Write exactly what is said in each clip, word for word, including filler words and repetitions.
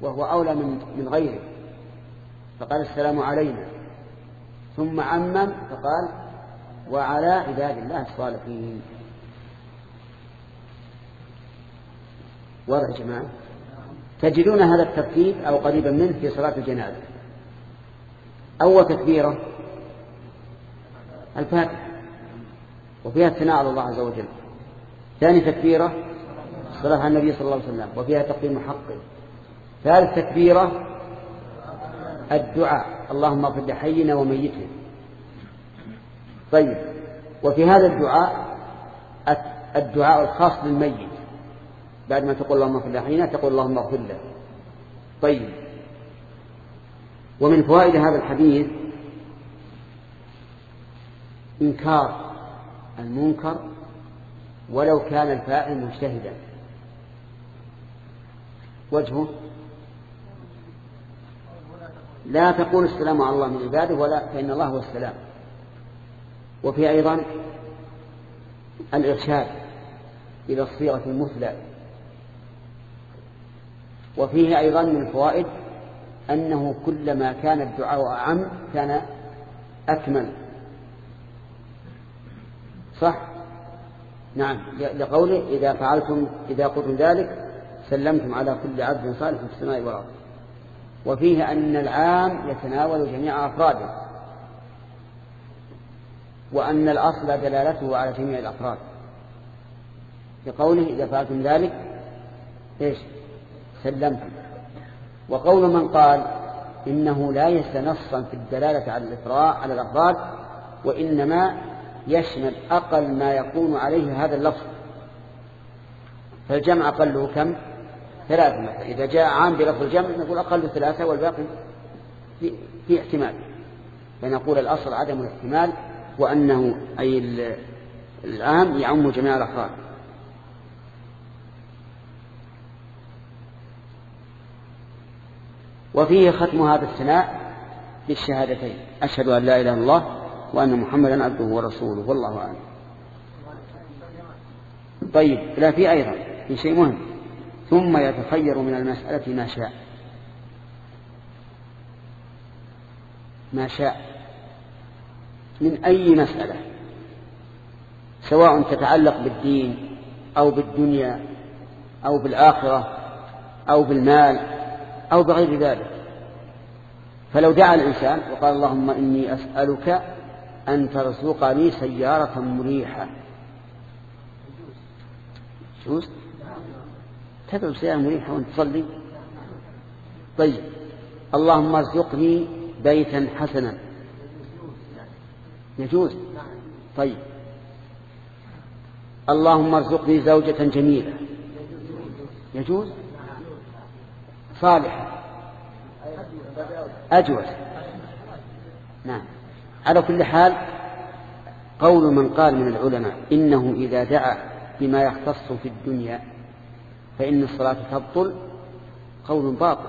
وهو أولى من من غيره، فقال السلام علينا، ثم عمم فقال وعلى عباد الله الصالحين. واضح يا جماعة؟ تجدون هذا الترتيب أو قريبا منه في صلاة الجنازة. أول تكبيرة الفاتحة وفيها الثناء على الله عز وجل. ثاني تكبيرة الصلاة على النبي صلى الله عليه وسلم وفيها تقديم حقه. ثالث تكبيرة الدعاء اللهم اغفر لحينا وميتنا. طيب، وفي هذا الدعاء الدعاء الخاص بالميت، بعد ما تقول اللهم اغفر لحينا تقول اللهم اغفر له. طيب، ومن فوائد هذا الحديث إنكار المنكر ولو كان الفاعل مجتهدا. وجهه لا تقول السلام على الله من عباده ولا فإن الله هو السلام. وفي أيضا الإرشاد إلى الصيغة المثلى. وفيه أيضا من الفوائد أنه كلما كان الدعاء أعم كان أكمل. صح؟ نعم، لقوله إذا فعلتم إذا قلتم ذلك سلمتم على كل عبد صالح في السماء والأرض. وفيه أن العام يتناول جميع أفراده، وأن الأصل دلالته على جميع الأفراد، لقوله إذا فعلتم ذلك إيش سلمتم. وقول من قال إنه لا يتنصا في الدلالة على الإفراد على الأفراد، وإنما يشمل أقل ما يكون عليه هذا اللفظ، فالجمع أقله كم؟ ثلاثة مثلا. إذا جاء عام بلفظ الجمع نقول أقل ثلاثة والباقي في, في احتمال، فنقول الأصل عدم الاحتمال، وأنه أي العام يعم جميع الأفراد. وفيه ختم هذا الثناء بالشهادتين أشهد أن لا إله إلا الله وأن محمدا عبده ورسوله والله أعلم. طيب، لا في أيضا في شيء مهم، ثم يتخير من المسألة ما شاء ما شاء من أي مسألة، سواء تتعلق بالدين أو بالدنيا أو بالآخرة أو بالمال أو بغير ذلك. فلو دعا الإنسان وقال اللهم إني أسألك أن ترزقني سيارة مريحة، شوز تدعو سيارة مريحة وانت تصلي. طيب، اللهم ارزقني بيتا حسنا، يجوز. طيب، اللهم ارزقني زوجة جميلة، يجوز. صالحة أجوز. نعم. على كل حال قول من قال من العلماء إنه إذا دعا بما يختص في الدنيا فإن الصلاة تبطل قول باطل،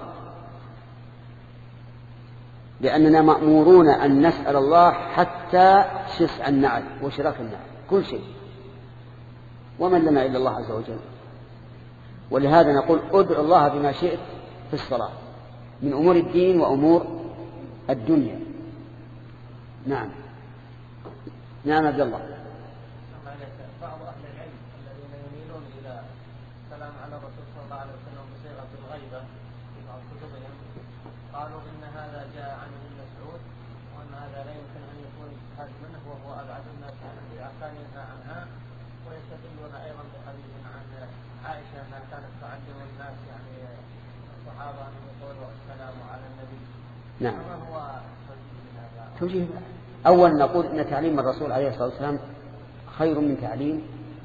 لأننا مأمورون أن نسأل الله حتى شسع النعل وشراك النعل، كل شيء، ومن لنا إلا الله عز وجل. ولهذا نقول ادعو الله بما شئت في الصلاة من أمور الدين وأمور الدنيا. نعم. نعم عبد الله. بعض أهل العلم الذين يميلون إلى السلام على الرسول صلى الله عليه وسلم بصيغة الغيبة في بعض كتبهم قالوا إن هذا جاء عن ابن مسعود، وأن هذا لا يمكن أن يكون اجتهاد منه وهو أبعد الناس عن الأحكام عنها. ويستدلون أيضا بحديث عن عائشة أنها كانت تعلم الناس يعني الصحابة أن يقولوا السلام على النبي. نعم. ما هو توجيه؟ أول نقول إن تعليم الرسول عليه الصلاة والسلام خير من تعليم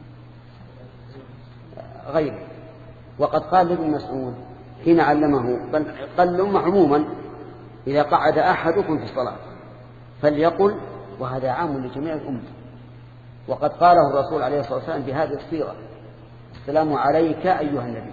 غيره. وقد قال ابن مسعود حين علمه، بل قال الأمة عموما إذا قعد أحدكم في الصلاة فليقل، وهذا عام لجميع الأمة. وقد قاله الرسول عليه الصلاة والسلام بهذه الصيغة السلام عليك أيها النبي.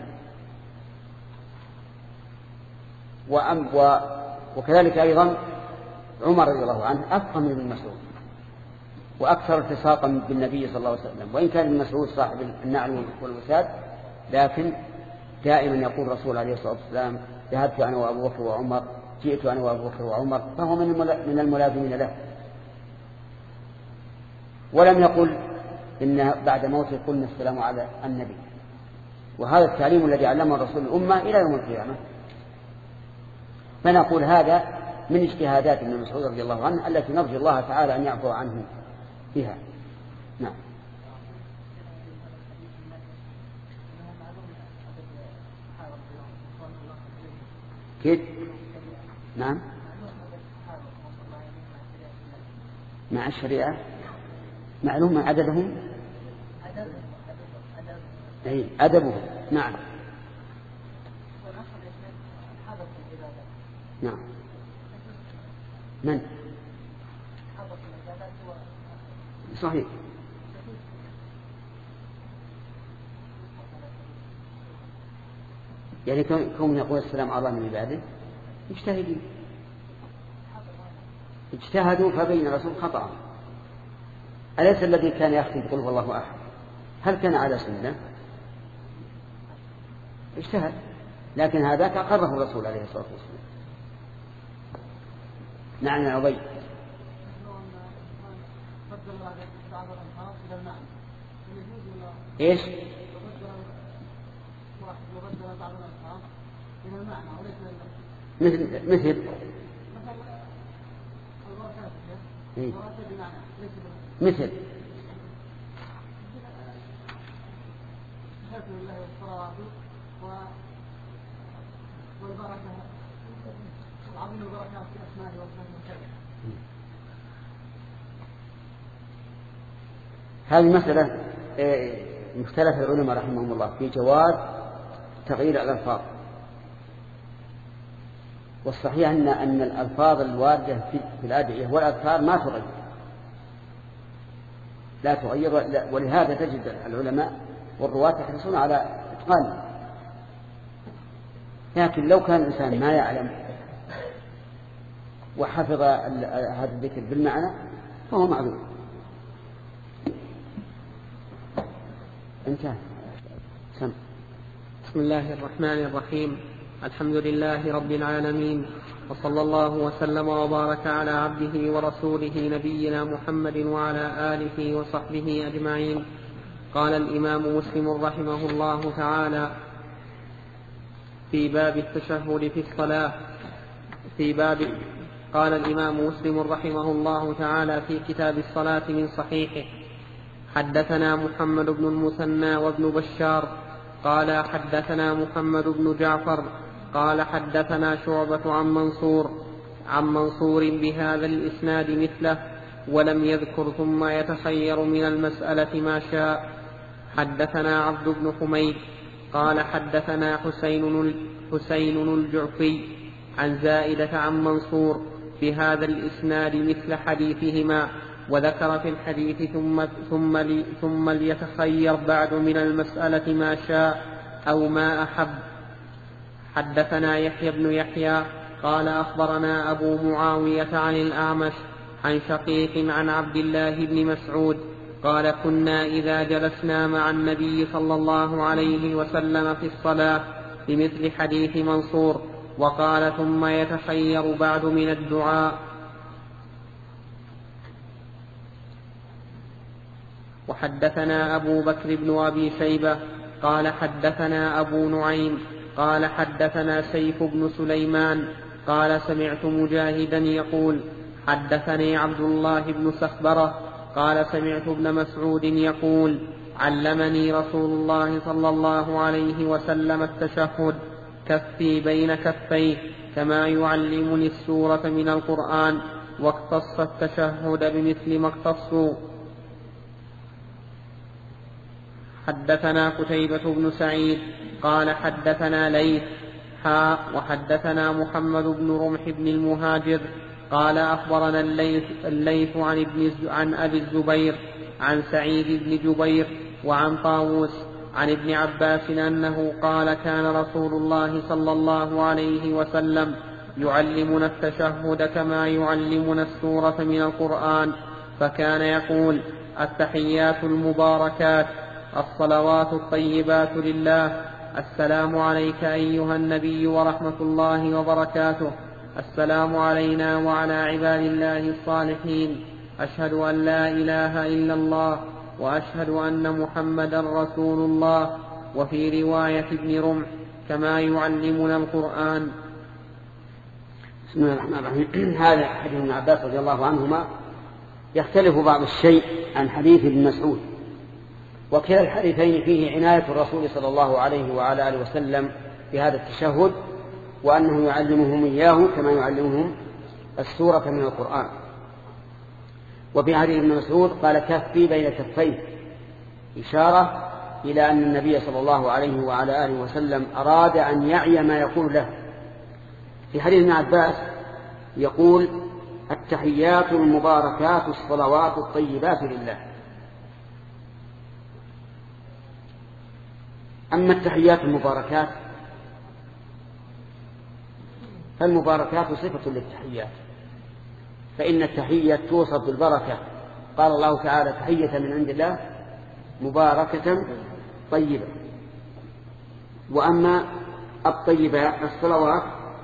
وأم و وكذلك أيضا عمر رضي الله عنه أفقه من ابن مسعود وأكثر التصاقا بالنبي صلى الله عليه وسلم، وإن كان ابن مسعود صاحب النعل والوساد لكن دائما يقول الرسول عليه الصلاة والسلام ذهبت أنا وأبو بكر وعمر، جئت أنا وأبو بكر وعمر، فهو من الملازمين له. ولم يقل إن بعد موته قلنا السلام على النبي. وهذا التعليم الذي علمه الرسول الأمة إلى يوم القيامة. فنقول هذا من اجتهادات ابن مسعود رضي الله عنه التي نرجو الله تعالى أن يعفو عنه فيها. نعم. كيف؟ نعم. مع الشريعة معلوم عددهم، أي أدبهم. نعم نعم. من؟ صحيح. يعني كون يقول السلام على الله من عباده مجتهدين، اجتهدوا فبين الرسول خطأ. أليس الذي كان يختم يقول هو الله أحد هل كان على سنة؟ اجتهد، لكن هذاك أقره الرسول عليه الصلاة والسلام. نعم يا عبيد. ايش؟ مثل مثل إيه؟ مثل هذه مسألة مختلف العلماء رحمهم الله في جواز تغيير الألفاظ. والصحيح أن أن الألفاظ الواردة في الأدعية والأذكار ما تغير، لا تغير، ولهذا تجد العلماء والرواة يحرصون على إتقانه. لكن لو كان الإنسان ما يعلم وحفظ هذا الذكر بالمعنى فهو معذور. انتهى. سم. بسم الله الرحمن الرحيم. الحمد لله رب العالمين، وصلى الله وسلم وبارك على عبده ورسوله نبينا محمد وعلى آله وصحبه أجمعين. قال الإمام مسلم رحمه الله تعالى في باب التشهد في الصلاة في باب قال الإمام مسلم رحمه الله تعالى في كتاب الصلاة من صحيحه: حدثنا محمد بن المثنى وابن بشار قال حدثنا محمد بن جعفر قال حدثنا شعبة عن منصور عن منصور بهذا الإسناد مثله ولم يذكر ثم يتخير من المسألة ما شاء. حدثنا عبد بن حميد قال حدثنا حسين حسين الجعفي عن زائدة عن منصور بهذا الإسناد مثل حديثهما، وذكر في الحديث ثم, ثم, لي ثم ليتخير بعد من المسألة ما شاء أو ما أحب. حدثنا يحيى بن يحيى قال أخبرنا أبو معاوية عن الأعمش عن شقيق عن عبد الله بن مسعود قال كنا إذا جلسنا مع النبي صلى الله عليه وسلم في الصلاة بمثل حديث منصور، وقال ثم يتخير بعد من الدعاء. وحدثنا أبو بكر بن أبي شيبة قال حدثنا أبو نعيم قال حدثنا سيف بن سليمان قال سمعت مجاهدا يقول حدثني عبد الله بن سخبرة قال سمعت ابن مسعود يقول علمني رسول الله صلى الله عليه وسلم التشهد كفي بين كفيه كما يعلمني السورة من القرآن، واقتص التشهد بمثل ما اقتصوا. حدثنا قتيبة بن سعيد قال حدثنا ليث حاء وحدثنا محمد بن رمح بن المهاجر قال أخبرنا الليث, الليث عن, ابن عن أبي الزبير عن سعيد بن جبير وعن طاووس عن ابن عباس أنه قال كان رسول الله صلى الله عليه وسلم يعلمنا التشهد كما يعلمنا السورة من القرآن، فكان يقول التحيات المباركات الصلوات الطيبات لله السلام عليك أيها النبي ورحمة الله وبركاته. السلام علينا وعلى عباد الله الصالحين. أشهد أن لا إله إلا الله وأشهد أن محمدا رسول الله. وفي رواية ابن رمح كما يعلمنا القرآن. بسم الله الرحمن الرحيم. هذا حديث ابن عباس رضي الله عنهما يختلف بعض الشيء عن حديث ابن مسعود، وكلا الحديثين فيه عناية الرسول صلى الله عليه وعلى آله وسلم بهذا التشهد، وأنه يعلمهم إياه كما يعلمهم السورة من القرآن. وفي حديث ابن مسعود قال كفي بين كفيه، إشارة إلى أن النبي صلى الله عليه وعلى آله وسلم أراد أن يعي ما يقول له. في حديث ابن عباس يقول التحيات المباركات الصلوات الطيبات لله. أما التحيات المباركات فالمباركات صفة للتحيات، فإن التحية توصف بالبركة. قال الله تعالى تحية من عند الله مباركة طيبة. وأما الطيبات الصلوات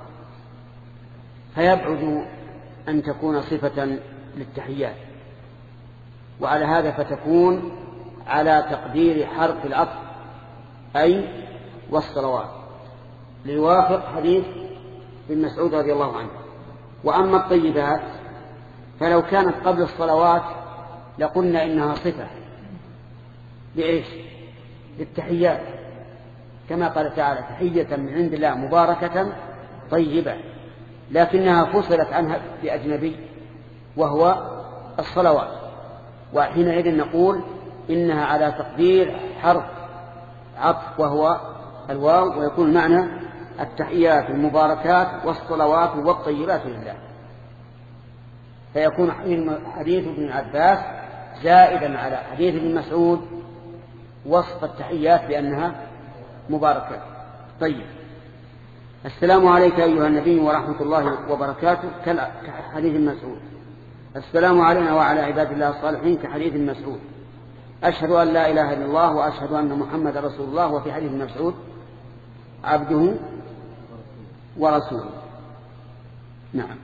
فيبعد أن تكون صفة للتحيات، وعلى هذا فتكون على تقدير حرف العطف أي والصلوات، ليوافق حديث ابن مسعود رضي الله عنه. وأما الطيبات فلو كانت قبل الصلوات لقلنا إنها صفة لإيش؟ للتحيات، كما قال تعالى تحية من عند الله مباركة طيبة، لكنها فصلت عنها بأجنبي وهو الصلوات، وحينئذ نقول إنها على تقدير حرف عطف وهو الواو، ويكون المعنى التحيات المباركات والصلوات والطيبات لله. فيكون حديث ابن عباس زائدا على حديث ابن مسعود وصف التحيات بأنها مباركة. طيب، السلام عليك أيها النبي ورحمة الله وبركاته كحديث ابن مسعود. السلام علينا وعلى عباد الله الصالحين كحديث ابن مسعود. أشهد أن لا إله إلا الله وأشهد أن محمد رسول الله. وفي حديث ابن مسعود عبده ورسوله. نعم.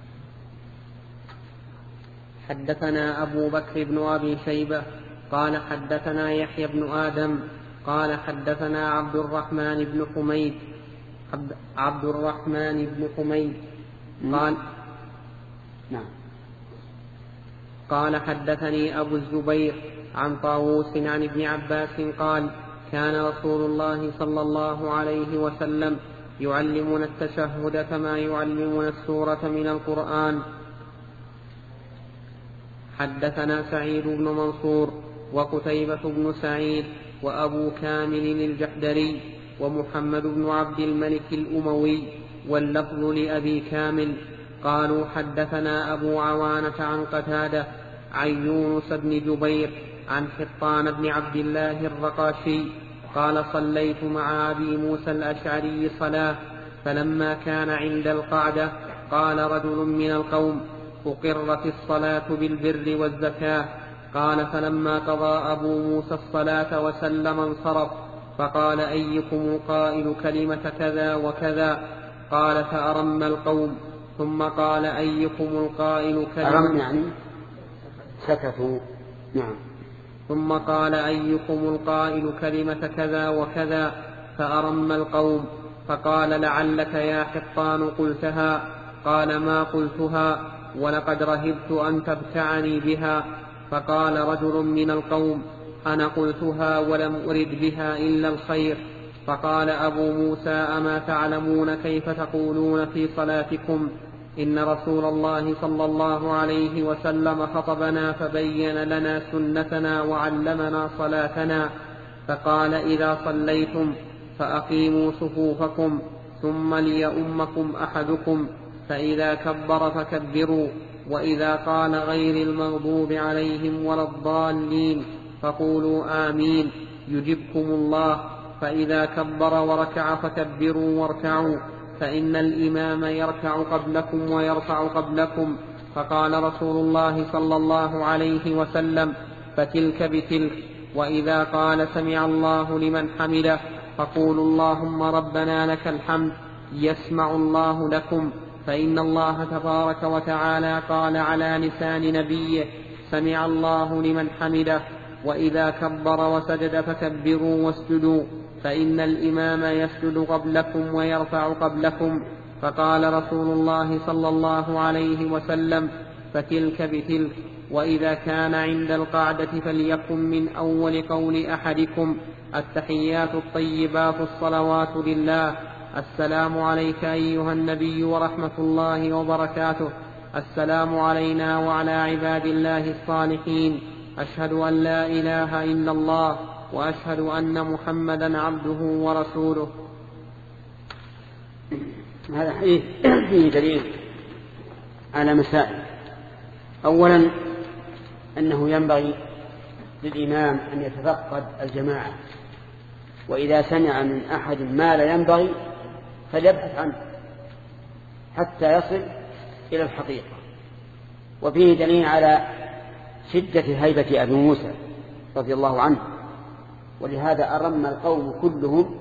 حدثنا أبو بكر بن أبي شيبة قال حدثنا يحيى بن آدم قال حدثنا عبد الرحمن بن حميد عبد الرحمن بن حميد قال نعم. قال حدثني أبو الزبير عن طاووس عن ابن عباس قال كان رسول الله صلى الله عليه وسلم يعلمنا التشهد كما يعلمنا السورة من القرآن. حدثنا سعيد بن منصور وقتيبة بن سعيد وأبو كامل الجحدري ومحمد بن عبد الملك الأموي، واللفظ لأبي كامل. قالوا حدثنا أبو عوانة عن قتادة عن يونس بن جبير عن حطان بن عبد الله الرقاشي قال صليت مع أبي موسى الأشعري صلاة، فلما كان عند القعدة قال رجل من القوم أقرت الصلاة بالبر والزكاة. قال فلما قضى أبو موسى الصلاة وسلم انصرف، فقال أيكم قائل كلمة كذا وكذا؟ قال فأرم القوم، ثم قال أيكم القائل كلمة أرم يعني سكتوا. نعم. ثم قال أيكم القائل كلمة كذا وكذا؟ فأرم القوم، فقال لعلك يا حطان قلتها. قال ما قلتها، ولقد رهبت أن تبتعني بها. فقال رجل من القوم أنا قلتها ولم أرد بها إلا الخير. فقال أبو موسى أما تعلمون كيف تقولون في صلاتكم؟ إن رسول الله صلى الله عليه وسلم خطبنا فبين لنا سنتنا وعلمنا صلاتنا، فقال إذا صليتم فأقيموا صفوفكم ثم ليؤمكم أحدكم، فإذا كبر فكبروا، وإذا قال غير المغضوب عليهم ولا الضالين فقولوا آمين يجبكم الله، فإذا كبر وركع فكبروا واركعوا، فإن الإمام يركع قبلكم ويرفع قبلكم. فقال رسول الله صلى الله عليه وسلم فتلك بتلك. وإذا قال سمع الله لمن حمده فقولوا اللهم ربنا لك الحمد يسمع الله لكم، فإن الله تبارك وتعالى قال على لسان نبيه سمع الله لمن حمده. وإذا كبر وسجد فكبروا واسجدوا، فإن الإمام يسجد قبلكم ويرفع قبلكم. فقال رسول الله صلى الله عليه وسلم فتلك بتلك. وإذا كان عند القعدة فليكن من أول قول أحدكم التحيات الطيبات الصلوات لله، السلام عليك أيها النبي ورحمة الله وبركاته، السلام علينا وعلى عباد الله الصالحين، أشهد أن لا إله إلا الله وأشهد أن محمدا عبده ورسوله. هذا فيه دليل على مسائل. أولا أنه ينبغي للإمام أن يتفقد الجماعة، وإذا سمع من أحد ما لا ينبغي فليبحث عنه حتى يصل إلى الحقيقة. وفيه دليل على شدة هيبة أبي موسى رضي الله عنه، ولهذا أرم القوم كلهم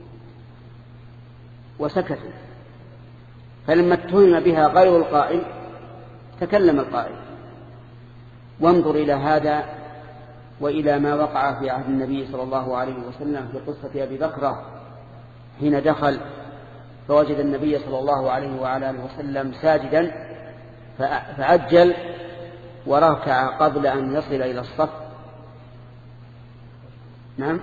وسكتوا، فلما اتهم بها غير القائل تكلم القائل. وانظر إلى هذا وإلى ما وقع في عهد النبي صلى الله عليه وسلم في قصة أبي بكر حين دخل فوجد النبي صلى الله عليه وعلى آله وسلم ساجدا فعجل وركع قبل أن يصل إلى الصف. نعم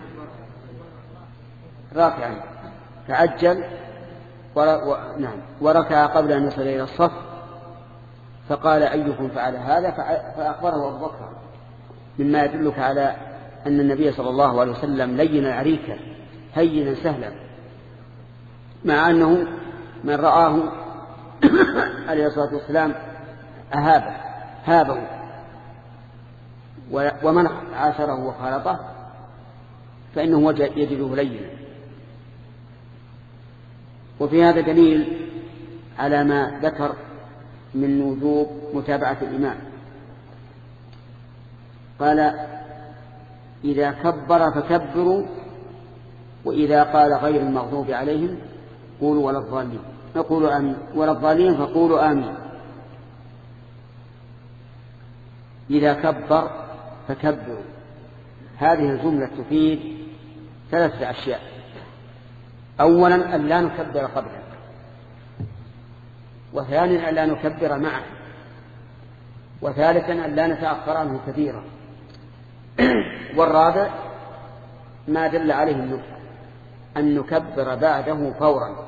راكعا فعجل نعم وركع قبل أن يصل إلى الصف، فقال أيكم فعل هذا؟ فأخبره أبو بكر، مما يدلك على أن النبي صلى الله عليه وسلم لين عريكا هينا سهلا، مع أنه من رآه عليه الصلاة والسلام أهابه هابه، ومن عاشره وخالطه فإنه يجده لينا. وفي هذا دليل على ما ذكر من وجوب متابعة الإمام. قال إذا كبر فكبروا، وإذا قال غير المغضوب عليهم قولوا ولا الضالين فقولوا آمين ولا الضالين فقولوا آمين. إذا كبر فكبروا، هذه الجملة تفيد ثلاثة أشياء. أولا أن لا نكبر قبله، وثانيا أن لا نكبر معه، وثالثا أن لا نتأخر عنه كثيرا، والرابع ما دل عليه النكتة أن نكبر بعده فورا،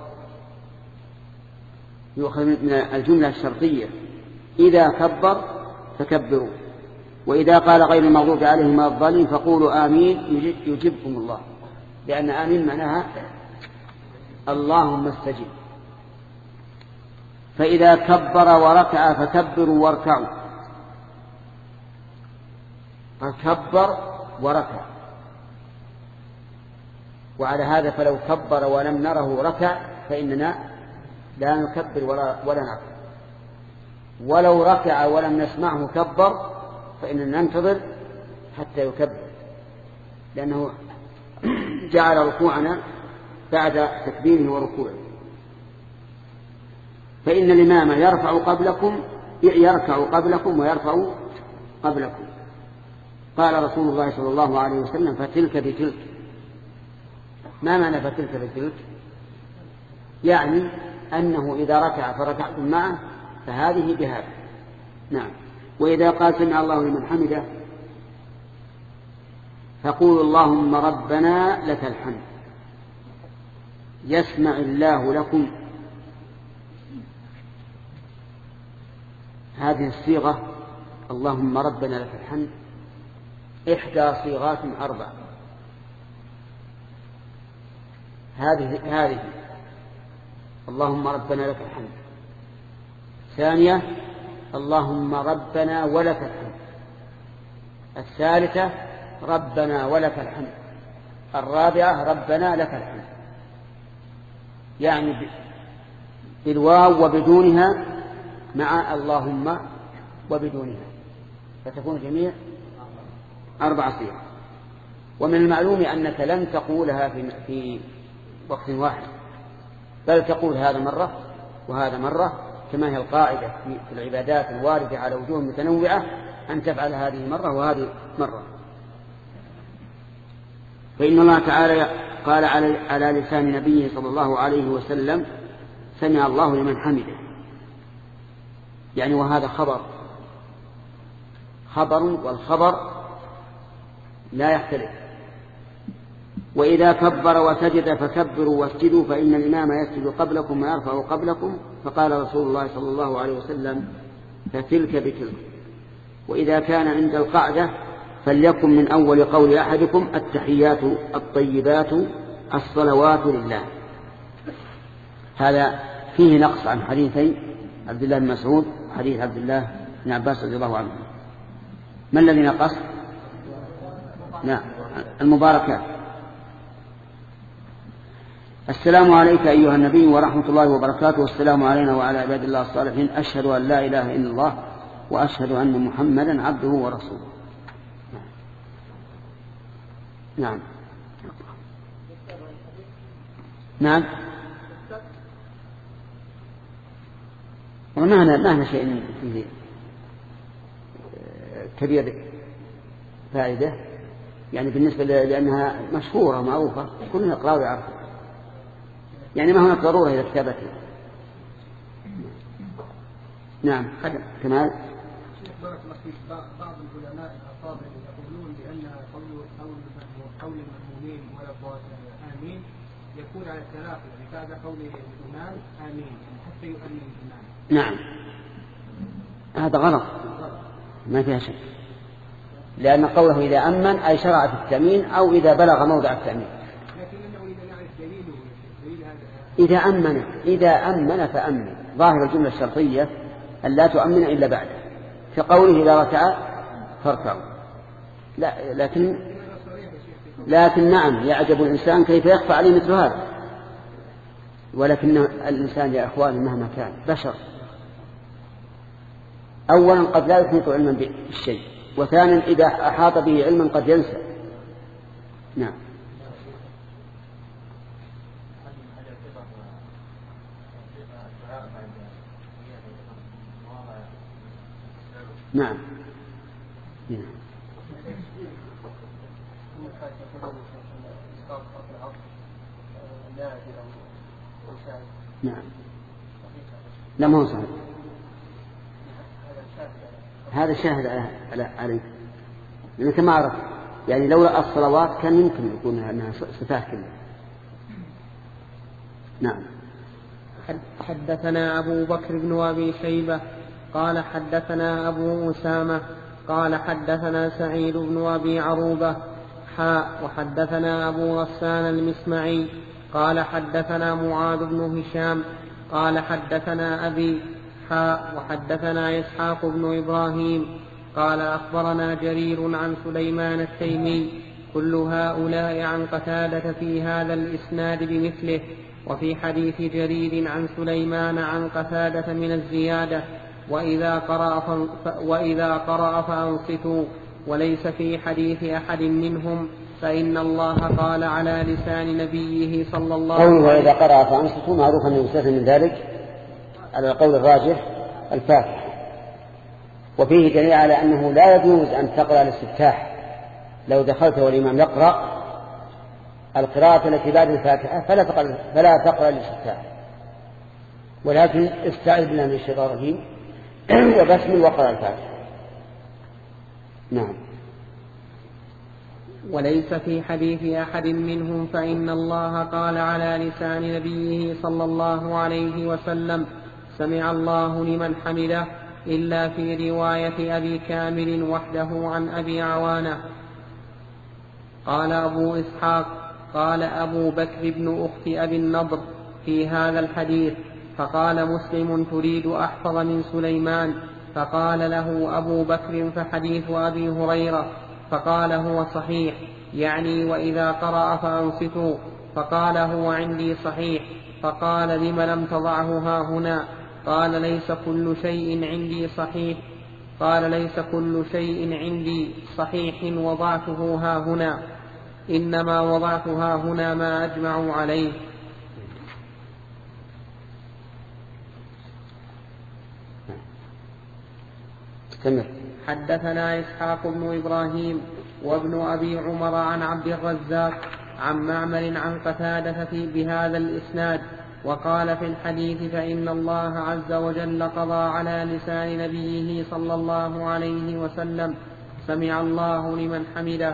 يؤخذ من الجملة الشرطية إذا كبر فكبروا، وإذا قال غير المغضوب عليهم ولا الضالين فقولوا آمين يجبكم الله، لأن آمين معناها اللهم استجب. فإذا كبر وركع فكبروا واركعوا، فكبر وركع، وعلى هذا فلو كبر ولم نره ركع فإننا لا نكبر ولا, ولا نركع، ولو ركع ولم نسمعه كبر فإننا ننتظر حتى يكبر، لأنه جعل ركوعنا بعد تكبيره وركوعه. فإن الإمام يرفع قبلكم يركع قبلكم ويرفع قبلكم. قال رسول الله صلى الله عليه وسلم فتلك بتلك. ما معنى فتلك بتلك؟ يعني أنه إذا ركع فركعتم معه فهذه بهذا. نعم. وإذا قال سمع الله لمن حمده فقولوا اللهم ربنا لك الحمد يسمع الله لكم. هذه الصيغة اللهم ربنا لك الحمد إحدى صيغات أربع. هذه هذه اللهم ربنا لك الحمد. ثانية اللهم ربنا ولك الحمد. الثالثة ربنا ولك الحمد. الرابعة ربنا لك الحمد، يعني بالواو وبدونها مع اللهم وبدونها، فتكون جميع أربع صيغ. ومن المعلوم أنك لن تقولها في, في وقت واحد، بل تقول هذا مرة وهذا مرة، كما هي القاعدة في العبادات الواردة على وجوه متنوعة أن تفعل هذه مرة وهذه مرة. فإن الله تعالى قال على لسان نبيه صلى الله عليه وسلم: سمع الله لمن حمده، يعني وهذا خبر خبر والخبر لا يختلف. وإذا كبر وسجد فكبروا واسجدوا فإن الإمام يسجد قبلكم ويرفع قبلكم، فقال رسول الله صلى الله عليه وسلم: فتلك بتلك. وإذا كان عند القعدة فليكن من أول قول أحدكم: التحيات الطيبات الصلوات لله. هذا فيه نقص عن حديثي عبد الله بن مسعود وحديث عبد الله بن عباس رضي الله عنه. ما الذي نقص؟ نعم، المباركات. السلام عليك أيها النبي ورحمة الله وبركاته، والسلام علينا وعلى عباد الله الصالحين، أشهد أن لا إله إلا الله وأشهد أن محمدا عبده ورسوله. نعم نعم وما هنا شيء فيه كبير فائدة، يعني بالنسبة لأنها مشهورة ومعروفة كلنا يقرأ ويعرف، يعني ما هناك ضرورة إلى كتابتها. نعم كمال. بعض العلماء الأفاضل يقولون بأن قول قول المأمومين ولا آمين يكون على الثلاثة، لهذا قول الإمام آمين حتى يؤمن الإمام. نعم هذا غلط ما فيها شك، لأن قوله إذا أمن أي شرع في التأمين أو إذا بلغ موضع التأمين. إذا أمن إذا أمن فأمن، ظاهر الجملة الشرطية أن لا تؤمن إلا بعده، كقوله إذا ركع فاركعوا. لا لكن لكن نعم يعجب الإنسان كيف يخفى عليه مثل هذا، ولكن الإنسان يا أخواني مهما كان بشر، أولا قد لا يحيط علما بالشيء، وثانيا إذا أحاط به علما قد ينسى. نعم نعم نعم لا ما هو صحيح، هذا شاهد عليه، لأن كما عرف يعني لولا الصلوات كان يمكن يكون أنها صفات كلها. نعم. حدثنا أبو بكر بن أبي شيبة قال حدثنا أبو أسامة قال حدثنا سعيد بن أبي عروبة حاء وحدثنا أبو غسان المسمعي قال حدثنا معاذ بن هشام قال حدثنا أبي حاء وحدثنا إسحاق بن إبراهيم قال أخبرنا جرير عن سليمان التيمي، كل هؤلاء عن قتادة في هذا الإسناد بمثله، وفي حديث جرير عن سليمان عن قتادة من الزيادة وإذا قرأ, وإذا قرأ فأنصتوا، وليس في حديث أحد منهم، فإن الله قال على لسان نبيه صلى الله عليه وسلم. وإذا قرأ فأنصتوا معروف أنه يستثنى من ذلك على القول الراجح الفاتحة، وفيه دليل على أنه لا يجوز أن تقرأ الاستفتاح. لو دخلت والإمام يقرأ القراءة التي بعد الفاتحة فلا تقرأ, فلا تقرأ الاستفتاح، ولكن استعذ بالله من الشيطان الرجيم وبسم وقرأ الفاتحة. نعم. وليس في حديث أحد منهم، فإن الله قال على لسان نبيه صلى الله عليه وسلم سمع الله لمن حمده، إلا في رواية أبي كامل وحده عن أبي عوانة. قال أبو إسحاق قال أبو بكر بن أخت أبي النضر في هذا الحديث، فقال مسلم تريد أحفظ من سليمان، فقال له أبو بكر فحديث أبي هريرة، فقال هو صحيح يعني وإذا قرأ فأنصتوا، فقال هو عندي صحيح، فقال لم لم تضعه ها هنا؟ قال ليس كل شيء عندي صحيح قال ليس كل شيء عندي صحيح وضعته ها هنا. إنما وضعتها هنا ما أجمعوا عليه. استمر. حدثنا إسحاق بن إبراهيم وابن أبي عمر عن عبد الرزاق عن معمر عن قتادة في بهذا الإسناد، وقال في الحديث: فإن الله عز وجل قضى على لسان نبيه صلى الله عليه وسلم: سمع الله لمن حمده.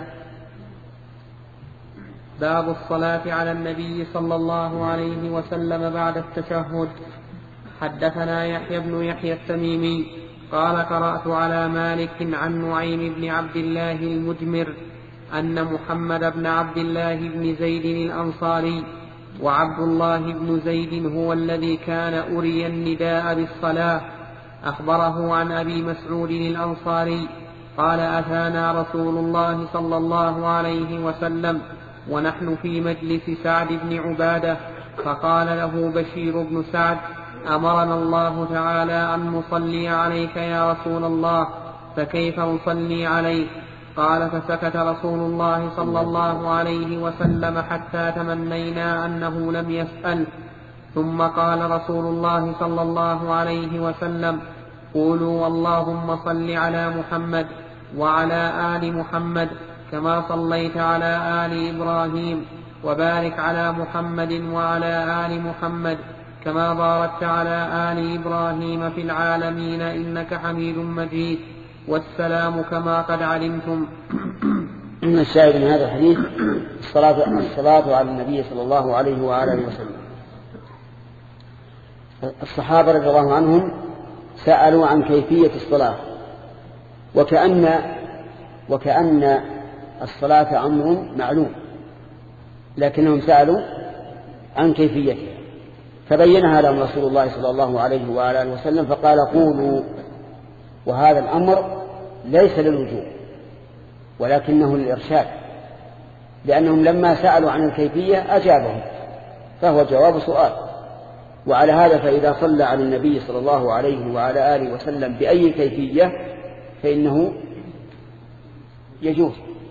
باب الصلاة على النبي صلى الله عليه وسلم بعد التشهد. حدثنا يحيى بن يحيى التميمي قال: قرأت على مالك عن نعيم بن عبد الله المجمر أن محمد بن عبد الله بن زيد الأنصاري وعبد الله بن زيد هو الذي كان أري النداء بالصلاة أخبره عن أبي مسعود الأنصاري قال: أتانا رسول الله صلى الله عليه وسلم ونحن في مجلس سعد بن عبادة، فقال له بشير بن سعد: أمرنا الله تعالى أن نصلي عليك يا رسول الله، فكيف نصلي عليك؟ قال: فسكت رسول الله صلى الله عليه وسلم حتى تمنينا أنه لم يسأل، ثم قال رسول الله صلى الله عليه وسلم: قولوا اللهم صل على محمد وعلى آل محمد كما صليت على آل إبراهيم، وبارك على محمد وعلى آل محمد كما باركت على آل إبراهيم في العالمين إنك حميد مجيد، والسلام كما قد علمتم. إن الشاهد من هذا الحديث الصلاة, الصلاة على النبي صلى الله عليه وآله وسلم. الصحابة رضي الله عنهم سألوا عن كيفية الصلاة، وكأن وكأن الصلاة أمر معلوم، لكنهم سألوا عن كيفيتها، فبينها لهم رسول الله صلى الله عليه وآله وسلم فقال: قولوا. وهذا الأمر ليس للوجوب ولكنه للإرشاد، لأنهم لما سألوا عن الكيفية أجابهم، فهو جواب سؤال. وعلى هذا فإذا صلى على النبي صلى الله عليه وعلى آله وسلم بأي كيفية فإنه يجوز.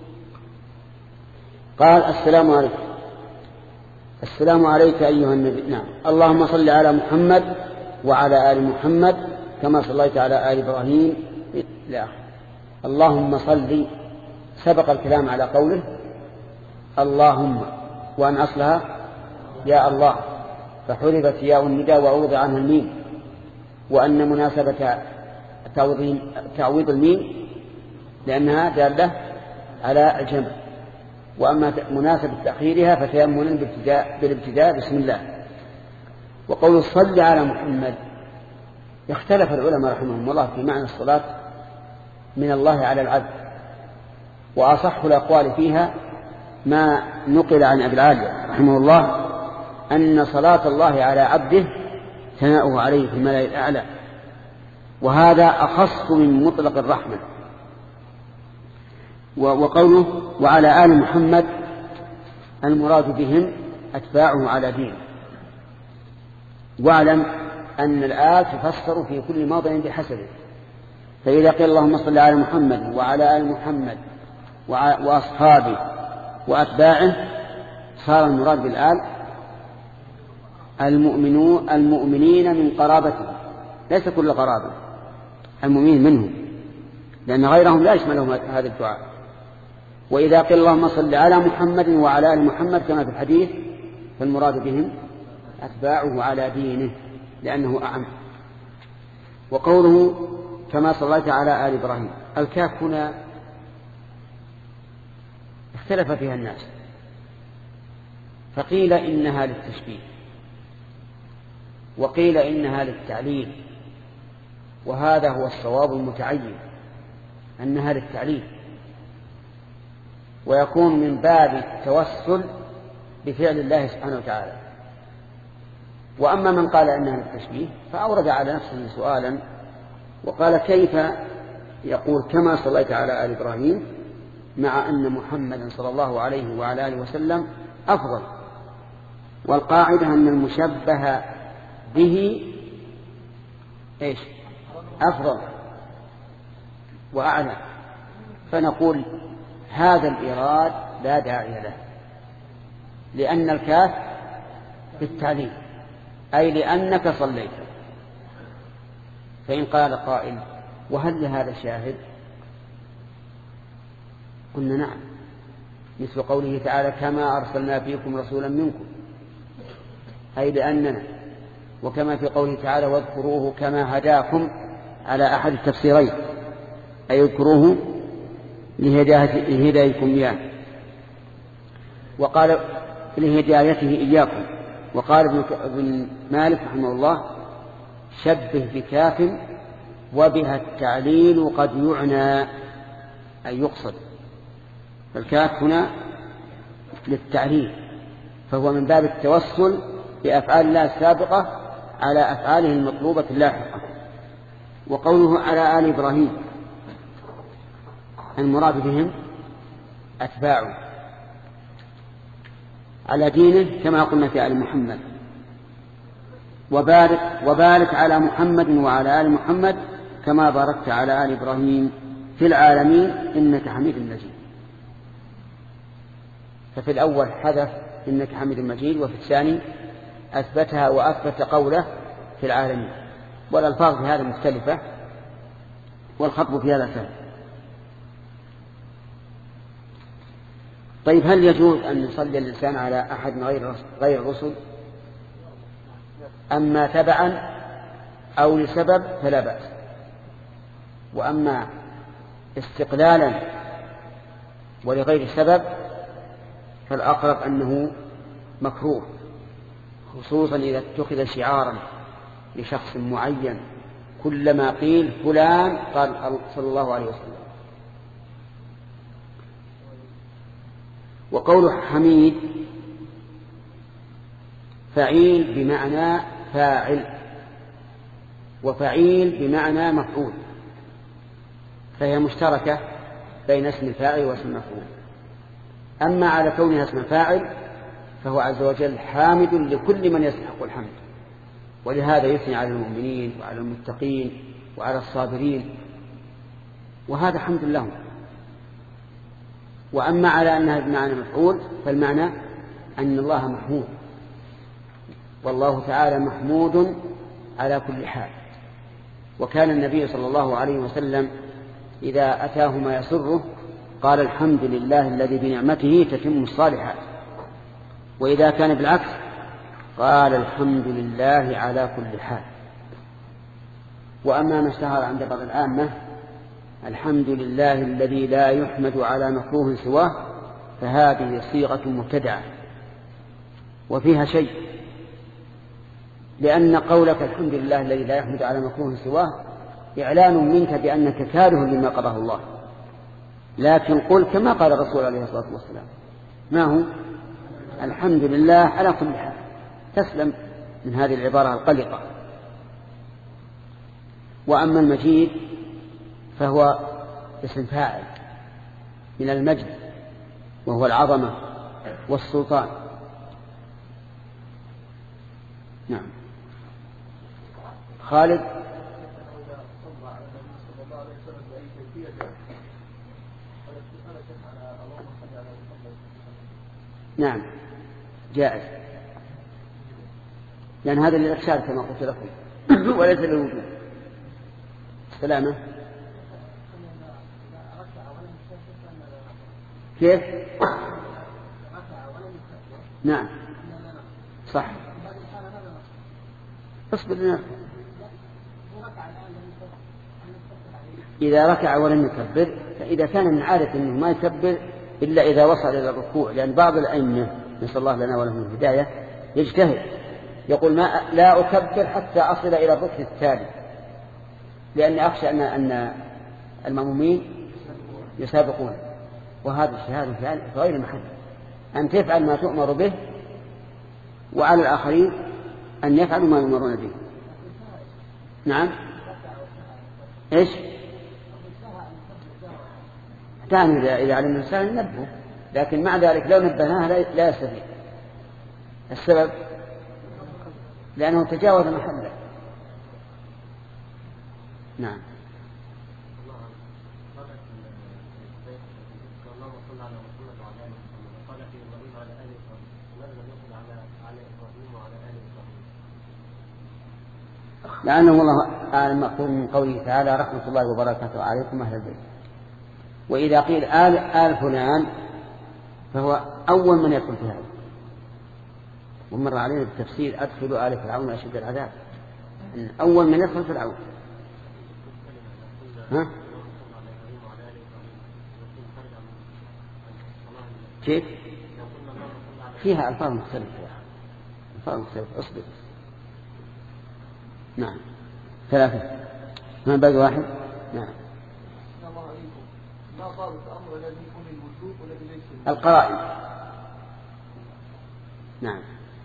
قال: السلام عليكم. السلام عليك أيها النبي. نعم. اللهم صل على محمد وعلى آل محمد كما صليت على آل إبراهيم. لا. اللهم صل سبق الكلام على قوله اللهم، وأن أصلها يا الله، فحربت ياء النداء وعوض عنها الميم، وأن مناسبة تعويض الميم لأنها دالة على الجمع، وأما مناسبة تأخيرها فتيمنا بالابتداء بسم الله. وقول صل على محمد يختلف العلماء رحمهم الله في معنى الصلاة من الله على العبد، وأصح الأقوال فيها ما نقل عن أبي العالية رحمه الله أن صلاة الله على عبده ثناؤه عليه في الملأ الأعلى، وهذا أخص من مطلق الرحمة. وقوله وعلى آل محمد المراد بهم أتباعه على دينه. واعلم أن الآل تفسر في كل موضع بحسبه، فإذا قيل اللهم صل على محمد وعلى آل محمد وأصحابه وأتباعه صار المراد بالآل المؤمنون المؤمنين من قرابته، ليس كل قرابة، المؤمنين منهم، لأن غيرهم لا يشملهم هذا الدعاء. وإذا قيل اللهم صل على محمد وعلى آل محمد كما في الحديث فالمراد بهم أتباعه على دينه لأنه أعم. وقوله كما صليت على آل إبراهيم، الكاف هنا اختلف فيها الناس، فقيل إنها للتشبيه، وقيل إنها للتعليل، وهذا هو الصواب المتعين أنها للتعليل، ويكون من باب التوسل بفعل الله سبحانه وتعالى. وأما من قال إنها للتشبيه فأورد على نفسه سؤالا وقال: كيف يقول كما صليت على آل إبراهيم مع أن محمدا صلى الله عليه وعلى آله وسلم أفضل؟ والقاعدة أن المشبه به إيش؟ أفضل وأعلى. فنقول هذا الإيراد لا داعي له، لأن الكاف في التعليل، أي لأنك صليت. فإن قال قائل وهل لهذا شاهد؟ قلنا نعم، مثل قوله تعالى كما أرسلنا فيكم رسولا منكم، أي لأننا، وكما في قوله تعالى واذكروه كما هداكم على أحد التفسيرين، أي اذكروه لهدايتكم إياه، وقال لهدايته إياكم. وقال ابن مالك رحمه الله شبه بكاف وبها التعليل قد يعنى، أي يقصد، فالكاف هنا للتعليل، فهو من باب التوسل بأفعال الله السابقة على أفعاله المطلوبة اللاحقة. وقوله على آل إبراهيم المراد بهم أتباعه على دينه كما قلنا في آل محمد. وبارك, وبارك على محمد وعلى آل محمد كما باركت على آل إبراهيم في العالمين إنك حميد مجيد. ففي الأول حذف إنك حميد مجيد، وفي الثاني أثبتها وأثبت قوله في العالمين، والألفاظ في هذا مختلفة والخطب في هذا سهل. طيب هل يجوز أن يصلي الإنسان على أحد غير غير الرسل؟ أما تبعا أو لسبب فلا بأس، وأما استقلالا ولغير سبب فالأقرب أنه مكروه، خصوصا إذا اتخذ شعارا لشخص معين، كلما قيل فلان قال صلى الله عليه وسلم. وقول حميد فعيل بمعنى فاعل، وفعيل بمعنى مفعول، فهي مشتركة بين اسم الفاعل واسم المفعول. أما على كونها اسم فاعل فهو عز وجل حامد لكل من يستحق الحمد، ولهذا يثني على المؤمنين وعلى المتقين وعلى الصابرين، وهذا حمد لهم. وأما على أنها بمعنى مفعول فالمعنى أن الله محمود، والله تعالى محمود على كل حال. وكان النبي صلى الله عليه وسلم إذا أتاه ما يسره قال الحمد لله الذي بنعمته تتم الصالحات، وإذا كان بالعكس قال الحمد لله على كل حال. وأما ما اشتهر عند بعض العامة الحمد لله الذي لا يحمد على مكروه سواه، فهذه صيغة مبتدعة وفيها شيء، لأن قولك الحمد لله الذي لا يحمد على مكروه سواه إعلان منك بأنك كاره لما قضاه الله، لكن قل كما قال الرسول عليه الصلاة والسلام ما هو الحمد لله على كل حال، تسلم من هذه العبارة القلقة. وأما المجيد فهو اسم فاعل من المجد، وهو العظمة والسلطان. نعم. خالد. نعم جائز، لأن هذا للإرشاد كما قلت لكم وليس للوجوب. سلامة. كيف؟ نعم صح، اصبر لنا. إذا ركع ولم يكبر، فإذا كان من عادة أنه ما يكبر إلا إذا وصل إلى الركوع، لأن بعض الأئمة نسأل الله لنا ولهم الهداية يجتهد يقول ما لا أكبر حتى أصل إلى الركن التالي، لأني أخشى أن أن المأمومين يسابقون، وهذا الشهادة في غير محل. أن تفعل ما تؤمر به، وعلى الآخرين أن يفعلوا ما يؤمرون به. نعم إيش؟ تعني إذا علم الإنسان نبه، لكن مع ذلك لو نبهناه لا يستفيد. السبب لأنه تجاوز محله. نعم. لأنه والله أعلم مأخوذ من قوله تعالى رحمة الله وبركاته عليكم أهل البيت. وإذا قيل آل, آل فلان فهو أول من يدخل في هذا. ومر علينا بالتفسير أدخلوا آل فرعون أشد العذاب، إن أول من يدخل فرعون. ها؟ كيف؟ فيها ألفاظ مختلفة، ألفاظ مختلفة. أصبر. نعم ثلاثة. ما باقي واحد. نعم. القرائن. نعم.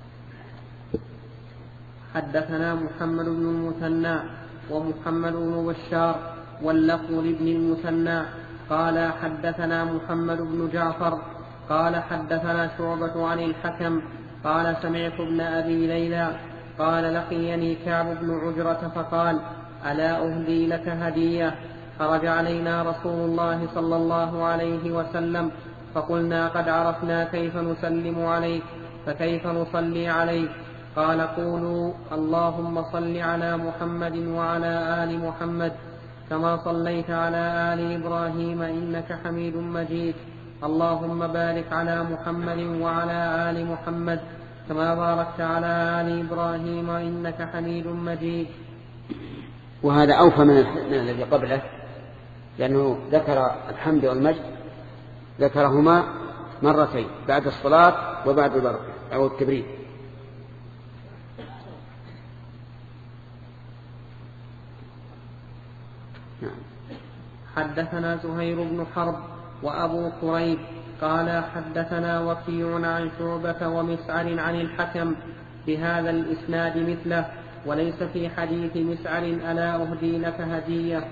حدثنا محمد بن المثنى ومحمد بن بشار واللفظ لابن المثنى قال حدثنا محمد بن جعفر قال حدثنا شعبة عن الحكم قال سمعت ابن أبي ليلى قال لقيني كعب بن عجرة فقال ألا أهدي لك هدية؟ خرج علينا رسول الله صلى الله عليه وسلم فقلنا قد عرفنا كيف نسلم عليك فكيف نصلي عليك؟ قال قولوا اللهم صل على محمد وعلى آل محمد كما صليت على آل إبراهيم إنك حميد مجيد، اللهم بارك على محمد وعلى آل محمد كما باركت على آل إبراهيم إنك حميد مجيد. وهذا أوفى من الذي قبله، لأنه ذكر الحمد والمجد ذكرهما مرتين بعد الصلاة وبعد البركة أو التبريد. حدثنا زهير بن حرب وأبو كريب قال حدثنا وكيع عن شعبة ومسعر عن الحكم بهذا الإسناد مثله، وليس في حديث مسعر ألا أهدي لك هدية.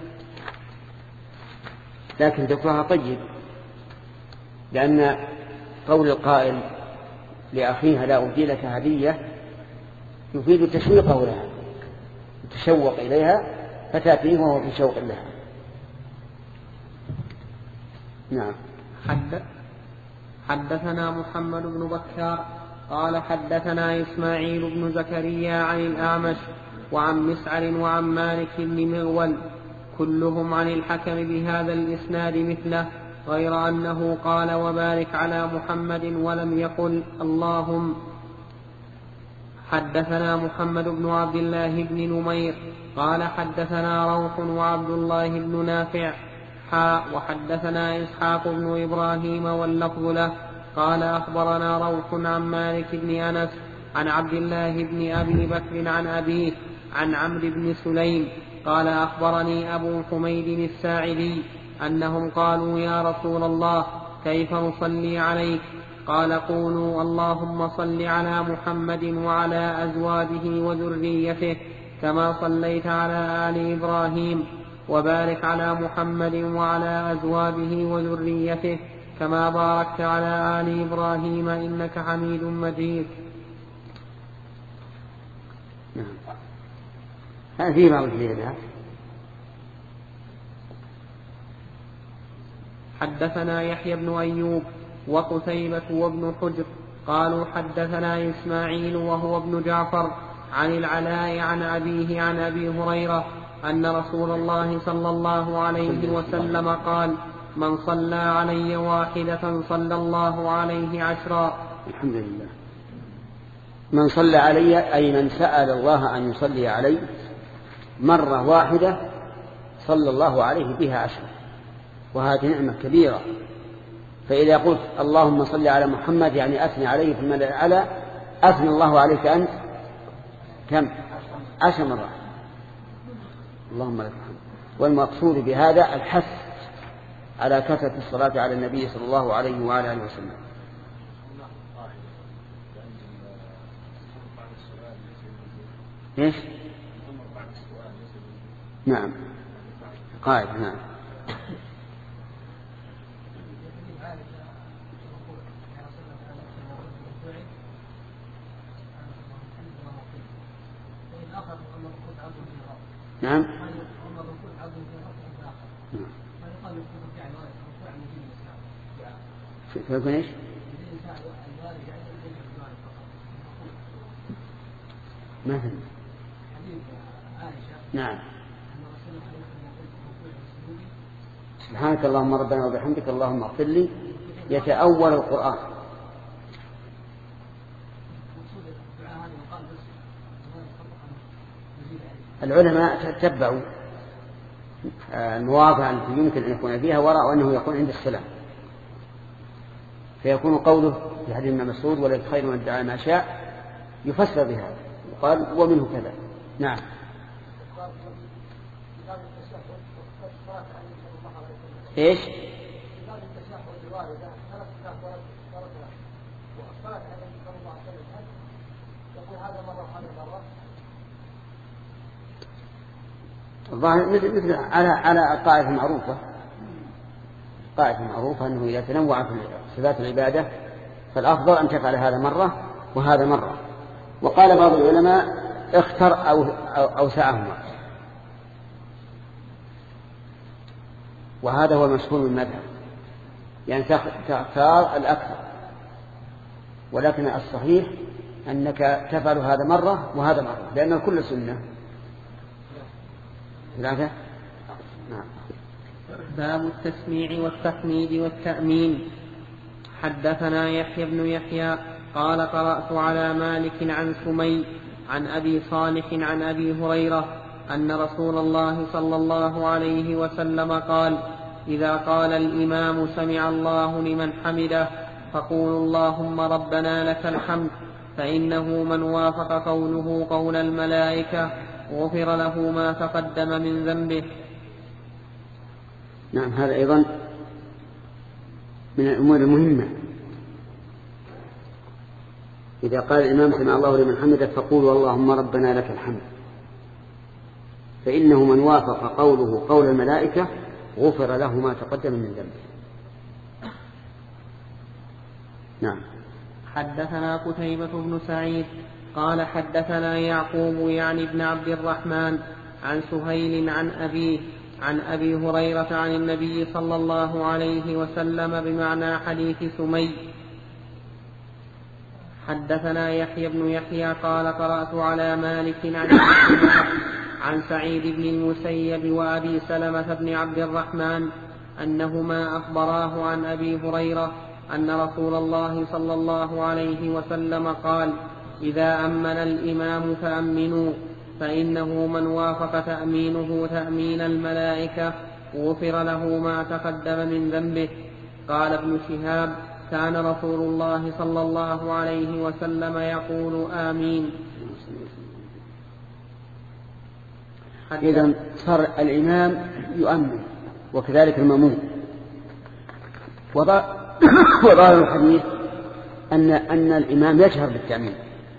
لكن ذكرها طيب، لأن قول القائل لأخيها لا أهدي لك هدية يفيد تشويقه لها، تشوق إليها فتأتيه وهو في شوق لها. نعم. حد حدثنا محمد بن بكار قال حدثنا إسماعيل بن زكريا عن الأعمش وعن مسعر وعن مالك بن مغول كلهم عن الحكم بهذا الإسناد مثله، غير أنه قال وبارك على محمد ولم يقل اللهم. حدثنا محمد بن عبد الله بن نمير قال حدثنا روح وعبد الله بن نافع حاء وحدثنا إسحاق بن إبراهيم واللفظ له قال أخبرنا روح عن مالك بن أنس عن عبد الله بن أبي بكر عن أبيه عن عمرو بن سليم قال أخبرني أبو حميد الساعدي أنهم قالوا يا رسول الله كيف نصلي عليك؟ قال قولوا اللهم صل على محمد وعلى أزواجه وذريته كما صليت على آل إبراهيم، وبارك على محمد وعلى أزواجه وذريته كما باركت على آل إبراهيم إنك حميد مجيد. هذه ما وجدها. حدثنا يحيى بن أيوب وقتيبة وابن حجر قالوا حدثنا إسماعيل وهو ابن جعفر عن العلاء عن أبيه عن أبي هريرة أن رسول الله صلى الله عليه وسلم قال من صلى علي واحدة صلى الله عليه عشرا. الحمد لله. من صلى علي أي من سأل الله أن يصلي علي مرة واحدة صلى الله عليه بها عشرا، وهذه نعمة كبيرة. فإذا قلت اللهم صل على محمد يعني أثني عليه في الملأ الأعلى، أثني الله عليك أنت كم؟ عشر مرات. اللهم لك الحمد. والمقصود بهذا الحث على كثرة الصلاة على النبي صلى الله عليه وعلى آله وسلم. إيش؟ نعم قائد. نعم. نعم. فيكون ايش؟ ما فهمت. نعم. سبحانك اللهم ربنا وبحمدك اللهم اغفر لي يتأول القرآن. العلماء تتبعوا المواضع التي يمكن أن يكون فيها ورأوا أنه يكون عند السلام، فيكون قوله في حديث ابن مسعود ولا خير من ادعى ما شاء يفسر بهذا، وقال ومنه كذا. نعم. ايش؟ الظاهر مثل مثل على على قاعدة معروفة، قاعدة معروفة أنه إذا تنوع في صفات العبادة فالأفضل أن تفعل هذا مرة وهذا مرة. وقال بعض العلماء اختر أو أوسعهما، وهذا هو المشهور من المذهب، يعني تختار الأكثر، ولكن الصحيح أنك تفعل هذا مرة وهذا مرة، لأن الكل سنة. ثلاثة. نعم. باب التسميع والتحميد والتأمين. حدثنا يحيى بن يحيى قال قرأت على مالك عن سمي عن أبي صالح عن أبي هريرة أن رسول الله صلى الله عليه وسلم قال: إذا قال الإمام سمع الله لمن حمده فقولوا اللهم ربنا لك الحمد، فإنه من وافق قوله قول الملائكة غفر له ما تقدم من ذنبه. نعم، هذا أيضا من الأمور المهمة. إذا قال الإمام سمع الله لمن حمده فقولوا اللهم ربنا لك الحمد، فإنه من وافق قوله قول الملائكة غفر له ما تقدم من ذنبه. نعم. حدثنا قتيبة بن سعيد قال حدثنا يعقوب يعني ابن عبد الرحمن عن سهيل عن أبيه عن أبي هريرة عن النبي صلى الله عليه وسلم بمعنى حديث سمي. حدثنا يحيى بن يحيى قال قرأت على مالك عن عن سعيد بن المسيب وأبي سلمة بن عبد الرحمن أنهما أخبراه عن أبي هريرة أن رسول الله صلى الله عليه وسلم قال: إذا أمن الإمام فأمنوا، فإنه من وافق تأمينه تأمين الملائكة غفر له ما تقدم من ذنبه. قال ابن شهاب: كان رسول الله صلى الله عليه وسلم يقول آمين. إذن صار الإمام يؤمن وكذلك المأمون. وظاهر الحديث أن أن الإمام يجهر بالتأمين،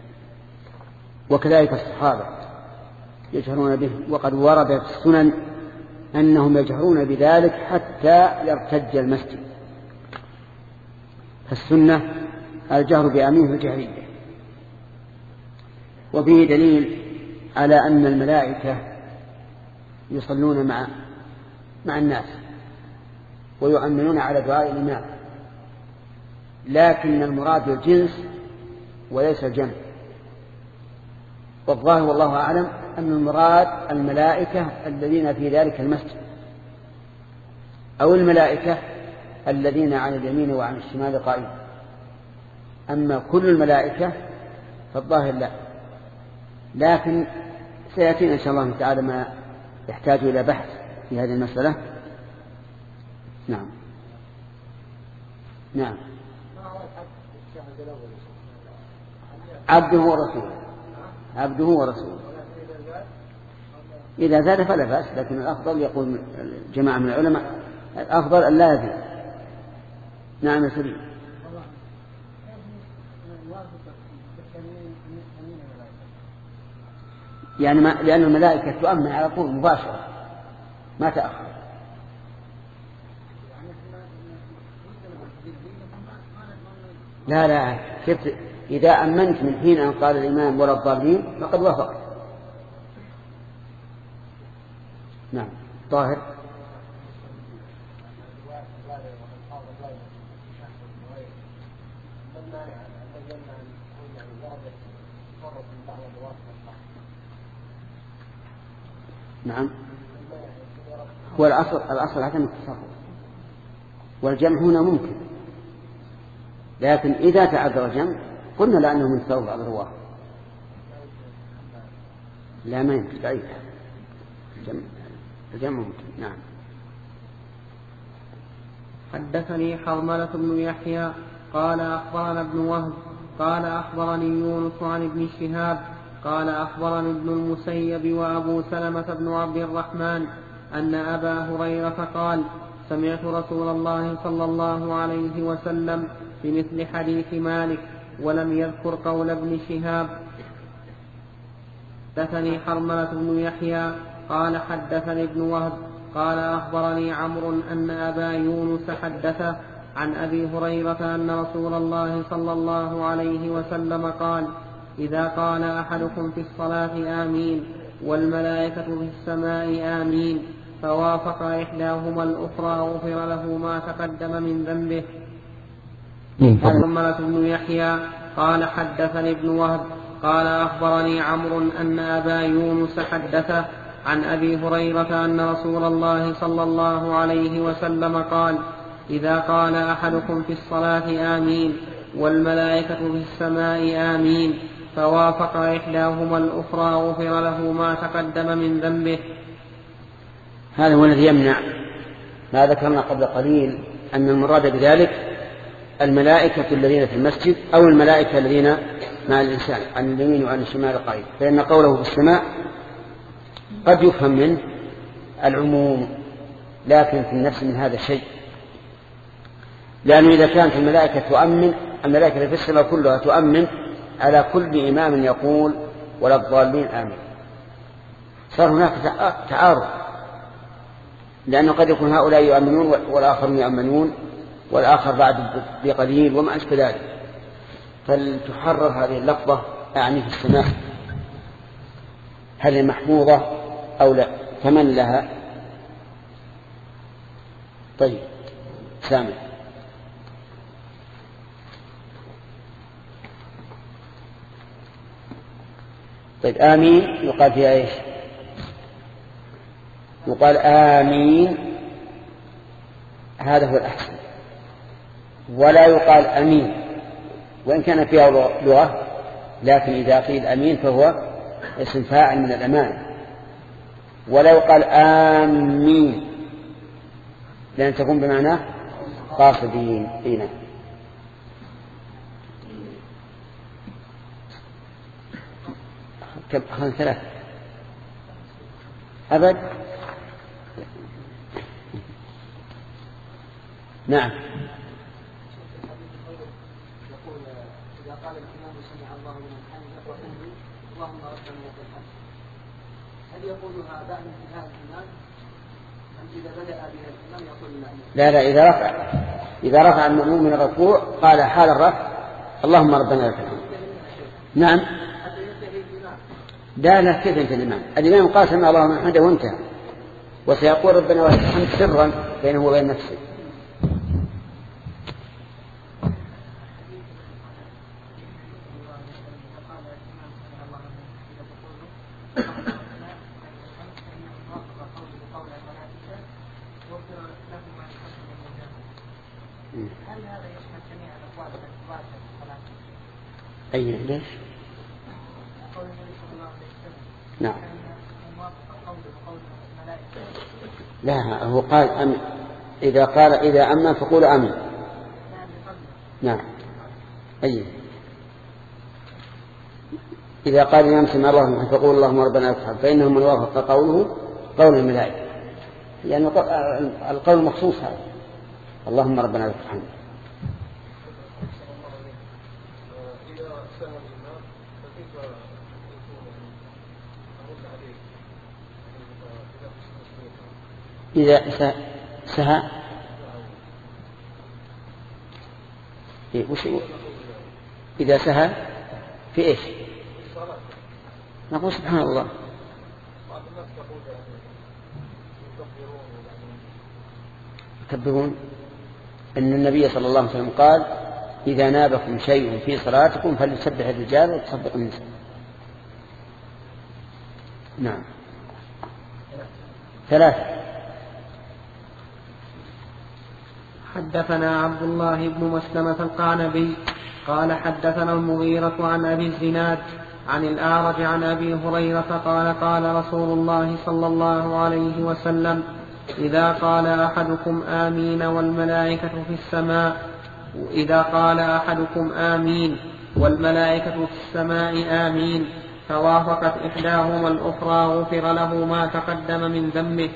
وكذلك الصحابة يجهرون به، وقد ورد في السنن أنهم يجهرون بذلك حتى يرتج المسجد. فالسنة الجهر بأمين الجهرية. وفيه دليل على أن الملائكة يصلون مع مع الناس ويؤمنون على دعاء الإمام، لكن المراد الجنس وليس الجمع. والظاهر والله أعلم أن المراد الملائكة الذين في ذلك المسجد، أو الملائكة الذين عن اليمين وعن الشمال قائمين. أما كل الملائكة فالظاهر لا، لكن سيأتينا إن شاء الله تعالى ما يحتاج إلى بحث في هذه المسألة. نعم. نعم. عبده ورسوله، عبده ورسوله. إذا زاد فلا بأس، لكن الأفضل يقول جماعة من العلماء الأفضل أن لا يزيد. نعم يا سليم. يعني ما لأن الملائكة تؤمن على طول مباشرة ما تأخر. لا لا شفت، إذا أمنت من حين أن قال الإمام ولا الضالين فقد وافقت. نعم. طاهر. نعم، هو الأصل الأصل عدم التصرف، والجمع هنا ممكن، لكن إذا تعذر الجمع قلنا لأنه من تصرف بعض الرواه. لا ما يمكن بعيد، الجمع الجمع ممكن. نعم. حدثني حرملة بن يحيى قال أخبرنا ابن وهب قال أخبرني يونس عن ابن شهاب قال أخبرني ابن المسيب وأبو سلمة بن عبد الرحمن أن أبا هريرة قال سمعت رسول الله صلى الله عليه وسلم بمثل حديث مالك ولم يذكر قول ابن شهاب. حدثني حرملة بن يحيى قال حدثني ابن وهب قال أخبرني عمرو أن أبا يونس حدثه عن أبي هريرة أن رسول الله صلى الله عليه وسلم قال إذا قال أحدكم في الصلاة آمين والملائكة في السماء آمين فوافق إحداهما الأخرى غفر له ما تقدم من ذنبه. حرملة بن يحيى قال حدثني ابن وهب قال أخبرني عمرو أن أبا يونس حدثه عن أبي هريرة أن رسول الله صلى الله عليه وسلم قال إذا قال أحدكم في الصلاة آمين والملائكة في السماء آمين فوافق إحداهما الأخرى غفر له ما تقدم من ذنبه. هذا هو الذي يمنع ما ذكرنا قبل قليل أن المراد بذلك الملائكة الذين في المسجد أو الملائكة الذين مع الإنسان عن اليمين وعن الشمال قائد، فإن قوله في السماء قد يفهم منه العموم، لكن في النفس من هذا الشيء، لأنه إذا كانت الملائكة تؤمن، الملائكة في السماء كلها تؤمن على كل إمام يقول ولا الضالين آمين، صار هناك تعارض، لأنه قد يكون هؤلاء يؤمنون والآخرون يؤمنون والآخر بعد بقليل وما أشبه ذلك، فلتحرر هذه اللفظة أعني في السماء هل هي محفوظة أو لا، فمن لها. طيب سامع. طيب آمين يقال فيها إيش؟ يقال آمين، هذا هو الأحسن، ولا يقال أمين وإن كان فيها لغة، لكن إذا قيل أمين فهو اسم فاعل من الأمان، ولا يقال آمين لأن تكون بمعنى قاصدين. هنا خلنا ثلاث أبد. نعم. يقول إذا قال الإمام سمع الله لمن حمده وحمده اللهم ربنا لك الحمد، هل يقولها بعد انتهاء الإمام أم إذا بدأ بها الإمام يقول الإمام؟ لا لا، إذا رفع إذا رفع المأموم من الركوع قال حال الرفع اللهم ربنا لك الحمد. نعم. لا لا، كيف انت الإمام؟ الإمام قال سمع الله لمن حمده وانتهى، وسيقول ربنا ولك الحمد سرا بينه وبين نفسه. هل هذا يشمل جميع الأقوال التي وردت في الصلاة؟ أي ليش؟ قول النبي صلى الله عليه وسلم نعم. موافق قوله وقول الملائكة. لا، هو قال أمن، إذا قال إذا أمن فقول أمن. نعم. أي إذا قال الإمام سمع الله فقول اللهم ربنا لك الحمد، فإنه من وافق قوله قول الملائكة، يعني القول مخصوص هذا اللهم ربنا لك الحمد. إذا سهى إذا سهى في إيش؟ نقول سبحان الله. يكبرون أن النبي صلى الله عليه وسلم قال إذا نابكم شيء في صلاتكم فليسبح الرجال وتصدق النساء. نعم. ثلاثة. حدثنا عبد الله بن مسلمة القعنبي قال حدثنا المغيرة عن أبي الزناد عن الأعرج عن أبي هريرة قال قال رسول الله صلى الله عليه وسلم إذا قال أحدكم آمين والملائكة في السماء إذا قال أحدكم آمين والملائكة في السماء آمين فوافقت إحداهما الأخرى غفر له ما تقدم من ذنبه.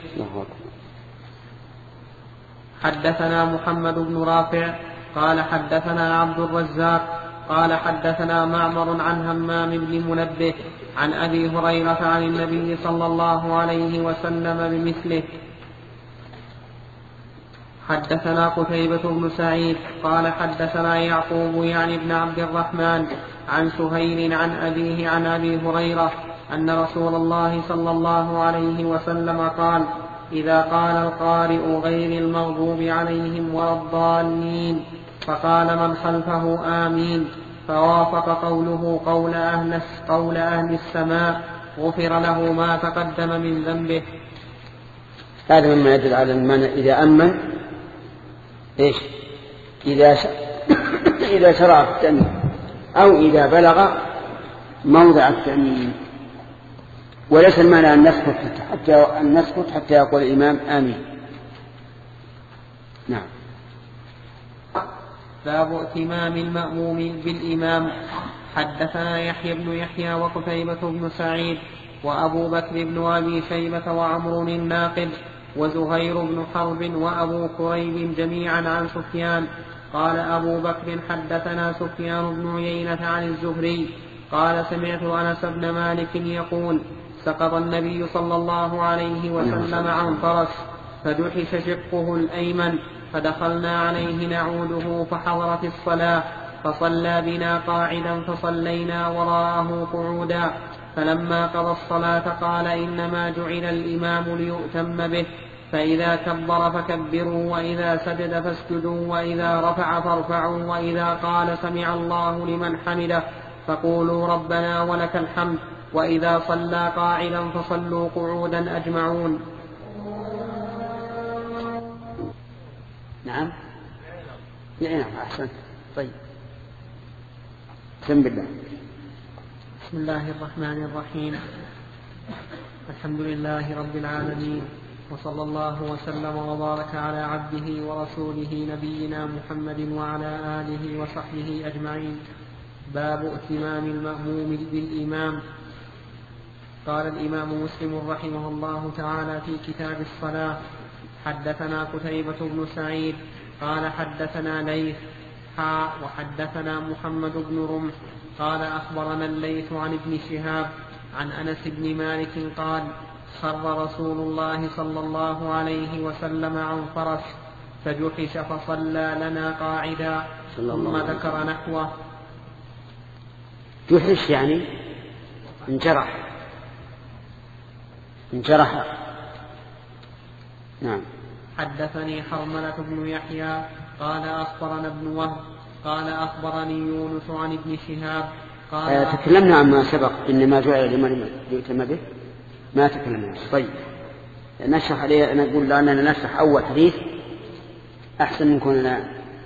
حدثنا محمد بن رافع قال حدثنا عبد الرزاق قال حدثنا معمر عن همام بن منبه عن أبي هريرة عن النبي صلى الله عليه وسلم بمثله. حدثنا قتيبة بن سعيد قال حدثنا يعقوب يعني ابن عبد الرحمن عن سهيل عن أبيه عن أبي هريرة أن رسول الله صلى الله عليه وسلم قال إذا قال القارئ غير المغضوب عليهم ولا الضالين فقال من خلفه آمين فوافق قوله قول أهل, قول أهل السماء غفر له ما تقدم من ذنبه. هذا مما يدل على المعنى إذا أمن إيش إذا ش... إذا شرع في التأمين أو إذا بلغ موضع التأمين، وليس المعنى أن نسكت حتى أن نسكت حتى يقول الإمام آمين. نعم. باب ائتمام المأموم بالإمام. حدثنا يحيى بن يحيى وقتيبة بن سعيد وأبو بكر بن أبي شيبة وعمر الناقد وزهير بن حرب وأبو كريب جميعا عن سفيان قال أبو بكر حدثنا سفيان بن عيينة عن الزهري قال سمعت أنس بن مالك يقول سقط النبي صلى الله عليه وسلم عن فرس فدحش شقه الأيمن فدخلنا عليه نعوده فحضرت الصلاة فصلى بنا قاعدا فصلينا وراءه قعودا فلما قضى الصلاة قال إنما جعل الإمام ليؤتم به فإذا كبر فكبروا وإذا سجد فاسجدوا وإذا رفع فارفعوا وإذا قال سمع الله لمن حمده فقولوا ربنا ولك الحمد وإذا صلى قاعدا فصلوا قعودا أجمعون. نعم نعم أحسن. طيب بسم الله. بسم الله الرحمن الرحيم. الحمد لله رب العالمين وصلى الله وسلم وبارك على عبده ورسوله نبينا محمد وعلى آله وصحبه أجمعين. باب ائتمام المأموم بالإمام. قال الإمام مسلم رحمه الله تعالى في كتاب الصلاة حدثنا قتيبة بن سعيد قال حدثنا ليث حاء وحدثنا محمد بن رمح قال أخبرنا الليث عن ابن شهاب عن أنس بن مالك قال خر رسول الله صلى الله عليه وسلم عن فرس فجحش فصلى لنا قاعدا ثم ذكر نحوه. جحش يعني انجرح انجرح. نعم. حدثني حرملة بن يحيى قال أخبرنا ابن وهب قال أخبرني يونس عن ابن شهاب قال آه تكلمنا عما سبق إنما جعل لمن يؤتم به ما تكلمنا. طيب نشرح عليه. نقول لأننا نشرح أول حديث أحسن من كوننا.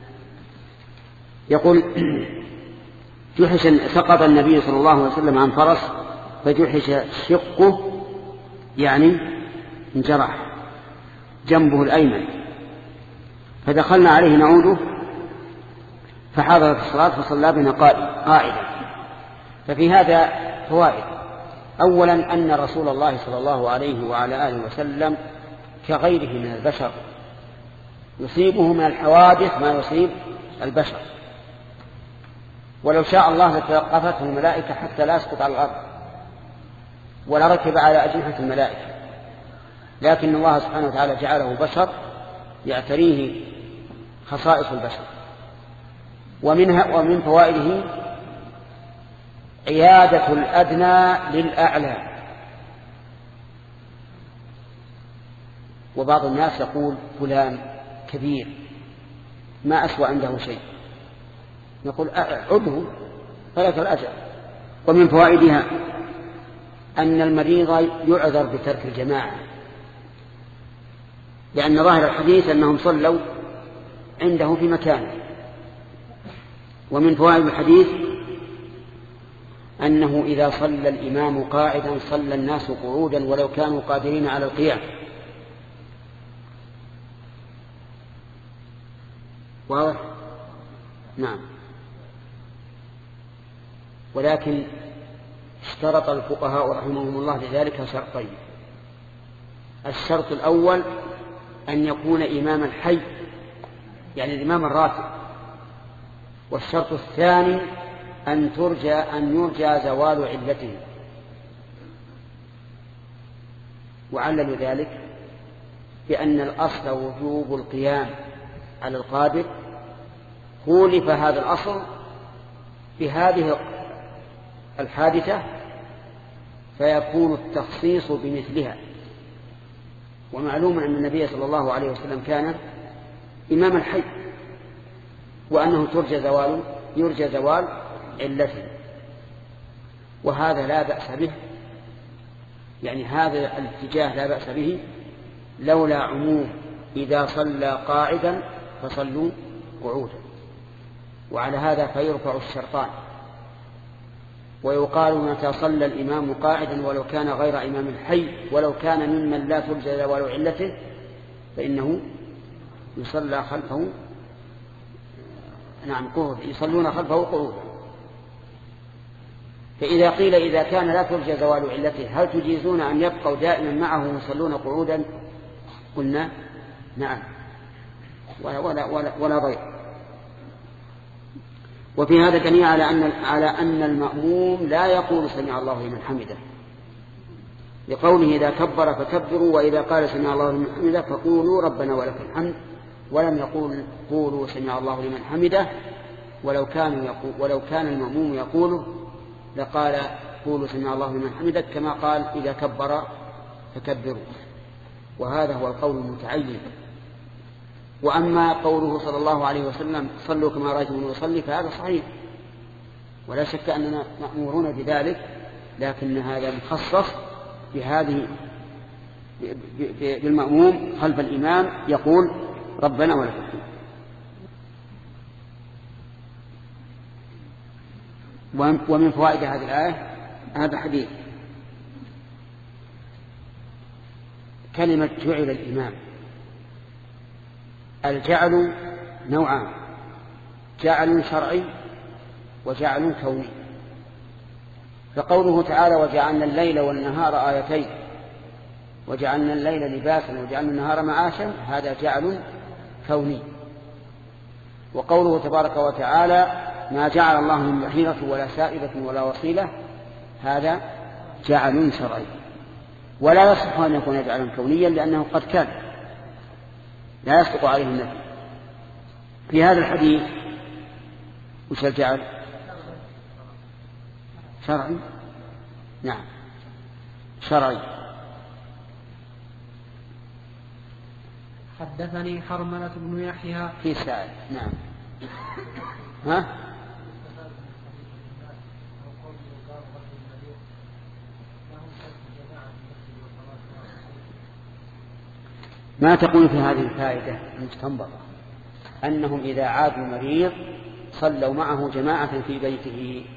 يقول جحش سقط النبي صلى الله عليه وسلم عن فرس فجحش شقه يعني انجرح جنبه الأيمن فدخلنا عليه نعوده فحضرت الصلاة فصلى بنا قائدا. ففي هذا فوائد. أولا أن رسول الله صلى الله عليه وعلى آله وسلم كغيره من البشر يصيبه من الحوادث ما يصيب البشر، ولو شاء الله لتوقفته الملائكة حتى لا يسقط على الأرض ولا ركب على أجنحة الملائكة، لكن الله سبحانه وتعالى جعله بشر يعتريه خصائص البشر. ومنها ومن فوائده عيادة الأدنى للأعلى. وبعض الناس يقول فلان كبير ما أسوأ عنده شيء، نقول عده فلك الأجر. ومن فوائدها أن المريض يعذر بترك الجماعة لأن ظاهر الحديث أنهم صلوا عنده في مكانه. ومن فوائد الحديث أنه إذا صلى الإمام قاعدا صلى الناس قعودا ولو كانوا قادرين على القيام. واضح؟ نعم. ولكن اشترط الفقهاء رحمهم الله لذلك شرطين. الشرط الأول أن يكون إماما حي، يعني الإمام الراتب. والشرط الثاني أن ترجى أن يرجى زوال علته. وعللوا ذلك بأن الأصل وجوب القيام على القادر، خولف هذا الأصل بهذه الحادثة فيكون التخصيص بمثلها. ومعلوم أن النبي صلى الله عليه وسلم كان إمام الحي، وأنه ترجى زوال يرجى زوال علته، وهذا لا بأس به، يعني هذا الاتجاه لا بأس به لولا عموم إذا صلى قاعدا فصلوا قعودا. وعلى هذا فيرفع الشرطان، ويقال متى صلى الإمام قاعدا ولو كان غير إمام الحي ولو كان ممن لا ترجى زوال علته فإنه يصلى خلفه نعم قعود يصلون خلفه قعودا. فإذا قيل إذا كان لا ترجى زوال علته هل تجيزون أن يبقوا دائما معه يصلون قعودا؟ قلنا نعم ولا, ولا, ولا, ولا ضير. وفي هذا دليل على أن على أن المأموم لا يقول سمع الله لمن حمده، لقوله إذا كبر فكبروا وإذا قال سمع الله لمن حمده فقولوا ربنا ولك الحمد، ولم يقول قولوا سمع الله لمن حمده. ولو كان يقول ولو كان المأموم يقوله لقال قولوا سمع الله لمن حمده كما قال إذا كبر فكبروا، وهذا هو القول المتعين. وأما قوله صلى الله عليه وسلم صلوا كما رأيتموني يصلي فهذا صحيح ولا شك أننا مأمورون بذلك، لكن هذا مخصص بهذه بالمأموم خلف الإمام يقول ربنا ولك الحمد. ومن فوائد هذه الآية هذا الحديث كلمة جعل الإمام. الجعل نوعان، جعل شرعي وجعل كوني. فقوله تعالى وجعلنا الليل والنهار آيتين وجعلنا الليل لباسا وجعلنا النهار معاشا هذا جعل كوني. وقوله تبارك وتعالى ما جعل الله من بحيرة ولا سائبة ولا وصيلة هذا جعل شرعي. ولا يصح أن يكون جعلا كونيا لأنه قد كان لا يصدق عليه النفي. في هذا الحديث وش الجعل؟ شرعي. نعم شرعي. حدثني حرملة بن يحيى في سائل. نعم ها ما تقول في هذه الفائدة المستنبطة أنهم إذا عادوا مريض صلوا معه جماعة في بيته؟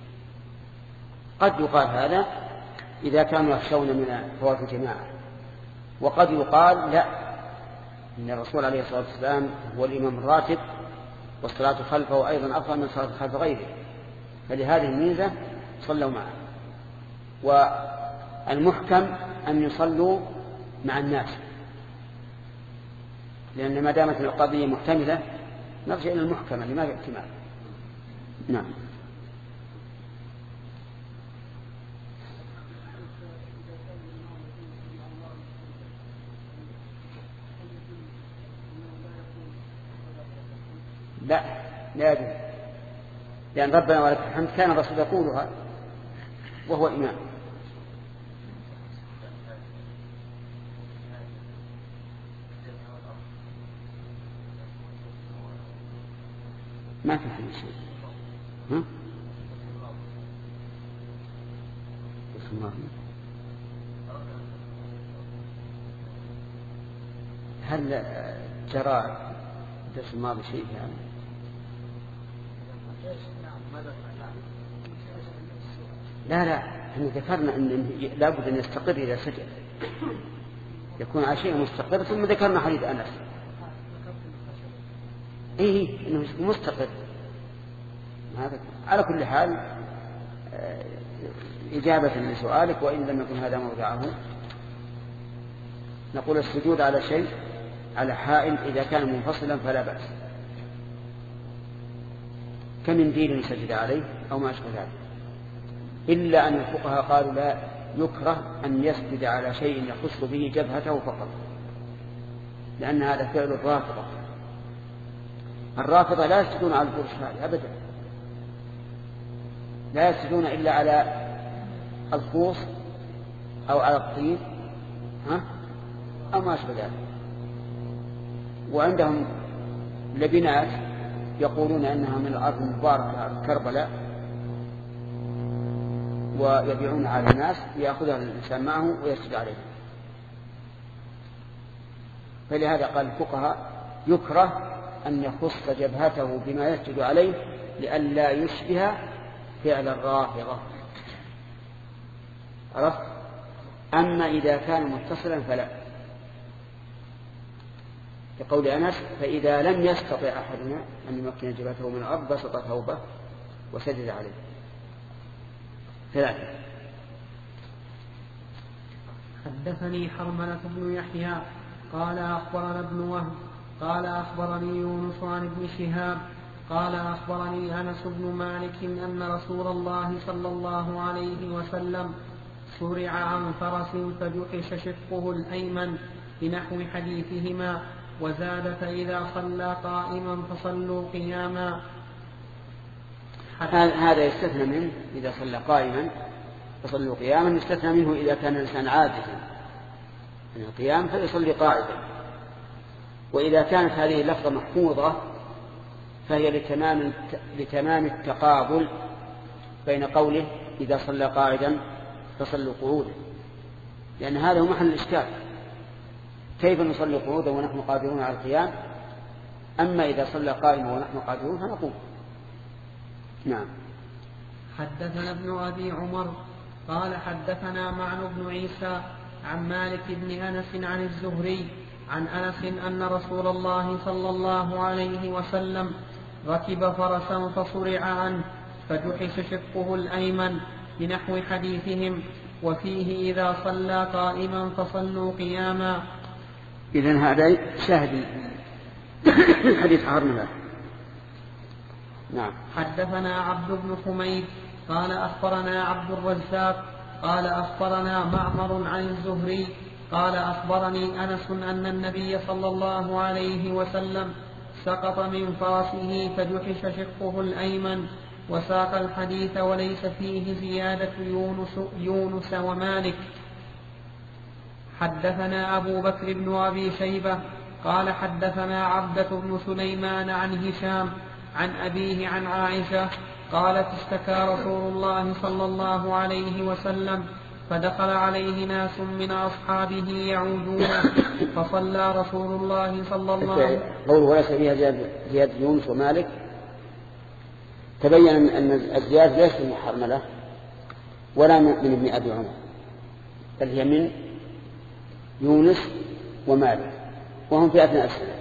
قد يقال هذا إذا كانوا يخشون من فوات الجماعة، وقد يقال لا، إن الرسول عليه الصلاة والسلام هو الإمام الراتب والصلاة خلفه أيضا أفضل من صلاة خلف غيره، فلهذه الميزة صلوا معه. والمحكم أن يصلوا مع الناس، لأن ما دامت القضية محتملة نرجع إلى المحكمة اللي ما في احتمال. نعم لا لا يجوز، لأن ربنا ولك الحمد كان الرسول يقولها وهو إمام. ما في حديث شيء. ها؟ هل جرى الدرس الماضي شيء يعني؟ لا لا احنا ذكرنا ان لابد ان يستقر اذا سجد، يكون على شيء مستقر، ثم ذكرنا حديث انس. ايه انه مستقر. هذا على كل حال اجابه لسؤالك، وان لم يكن هذا موضعه. نقول السجود على شيء، على حائل إذا كان منفصلا فلا بأس، كمنديل سجد عليه أو ما أشبه ذلك، إلا أن الفقهاء قالوا لا يكره أن يسجد على شيء يخص به جبهته فقط، لأن هذا فعل الرافضة. الرافضة لا يسجدون على الفرش أبدا، لا يسجدون إلا على الخوص أو على الطين ها أو ما أشبه ذلك. وعندهم لبنات يقولون أنها من الأرض المباركة كربلاء، ويبيعون على الناس، يأخذها الإنسان معه ويسجد عليه. فلهذا قال الفقهاء يكره أن يخص جبهته بما يسجد عليه لئلا يشبه فعل الرافضة. عرفت؟ أما إذا كان متصلا فلا، كقول أنس: فإذا لم يستطع أحدنا أن يمكن جبهته من الأرض بسط ثوبه وسجد عليه. ثلاثة. حدثني حرملة بن يحيى قال أخبرنا ابن وهب قال أخبرني يونس عن ابن شهاب قال أخبرني أنس بن مالك أن رسول الله صلى الله عليه وسلم سرع عن فرس فجحش شقه الأيمن بنحو حديثهما، وزاد: فإذا صلى قائما فصلوا قياما. هذا يستثنى منه إذا صلى قائما فصلوا قياما، يستثنى منه إذا كان الإنسان عاجزا عن القيام فيصلي قاعدا. وإذا كانت هذه اللفظة محفوظة فهي لتمام لتمام التقابل بين قوله إذا صلى قاعدا فصلوا قعودا، لأن هذا هو محل الإشكال: كيف نصلي قعودا ونحن قادرون على القيام؟ أما إذا صلى قائما ونحن قادرون فنقوم. نعم. حدثنا ابن أبي عمر قال حدثنا معن بن عيسى عن مالك بن أنس عن الزهري عن أنس أن رسول الله صلى الله عليه وسلم ركب فرسا فصرع عنه فجحش شقه الأيمن بنحو حديثهم، وفيه إذا صلى قائما فصلوا قياما. إذن هذا شاهد حديث حرملة. نعم. حدثنا عبد بن حميد قال أخبرنا عبد الرزاق قال أخبرنا معمر عن الزهري قال أخبرني أنس أن النبي صلى الله عليه وسلم سقط من فرسه فجحش شقه الأيمن، وساق الحديث وليس فيه زيادة يونس, يونس ومالك. حدثنا أبو بكر بن أبي شيبة قال حدثنا عبدة بن سليمان عن هشام عن أبيه عن عائشة قالت: اشتكى رسول الله صلى الله عليه وسلم فدخل عليه ناس من أصحابه يعودون فصلى رسول الله صلى الله عليه وسلم. قوله وليس فيها زيادة يونس ومالك تبين أن الزيادة ليست من حرملة ولا من ابن أبي عمر، بل هي من يونس ومالك، وهم في أثناء السنة.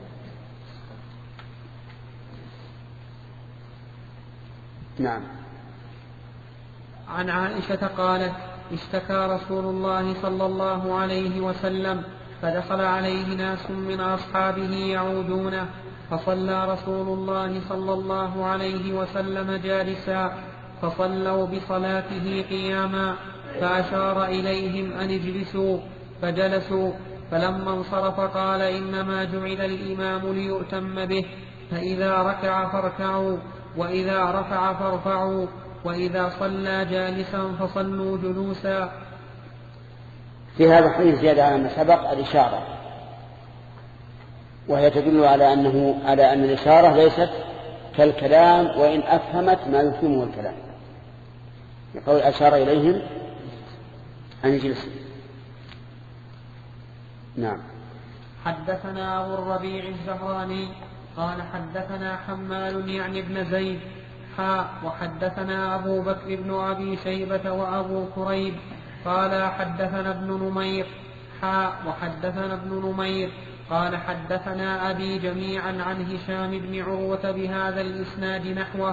نعم. عن عائشة قالت: اشتكى رسول الله صلى الله عليه وسلم فدخل عليه ناس من أصحابه يعودونه فصلى رسول الله صلى الله عليه وسلم جالسا فصلوا بصلاته قياما، فأشار إليهم أن اجلسوا فجلسوا، فلما انصرف قال: إنما جعل الإمام ليؤتم به، فإذا ركع فاركعوا وإذا رفع فارفعوا، وإذا صلى جالسا فصلوا جلوسا. في هذا الحديث زيادة على ما سبق الإشارة، وهي تدل على أنه على أن الإشارة ليست كالكلام وإن أفهمت ما يفهمه الكلام. يقول أشار إليهم أن يجلسوا. نعم. حدثنا أبو الربيع الزهراني قال حدثنا حمال يعني ابن زيد حاء وحدثنا أبو بكر بن أبي شيبة وأبو كريب قال حدثنا ابن نمير حاء وحدثنا ابن نمير قال حدثنا أبي جميعا عن هشام بن عروة بهذا الإسناد نحوه.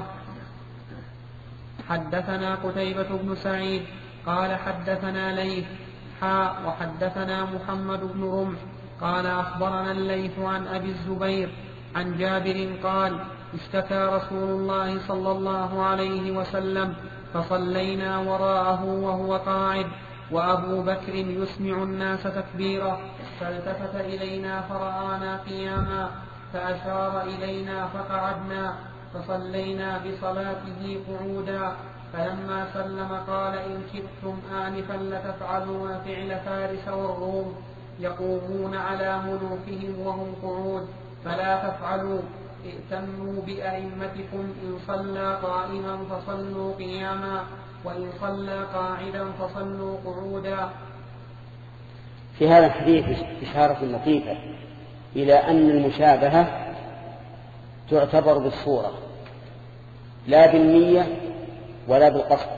حدثنا قتيبة بن سعيد قال حدثنا ليث حاء وحدثنا محمد بن رمح قال أخبرنا الليث عن أبي الزبير عن جابر قال اشتكى رسول الله صلى الله عليه وسلم فصلينا وراءه وهو قاعد وأبو بكر يسمع الناس تكبيرا فالتفت إلينا فرآنا قياما فأشار إلينا فقعدنا فصلينا بصلاته قعودا فلما سلم قال إن شئتم آنفا لتفعلون فعل فارس والروم يقومون على ملوكهم وهم قعود فلا تفعلوا ائتموا بأئمتكم إن صلى قائما فصلوا قياما وإن صلى قاعدا فصلوا قعودا. في هذا الحديث إشارة لطيفة إلى أن المشابهة تعتبر بالصورة لا بالنية ولا بالقصد،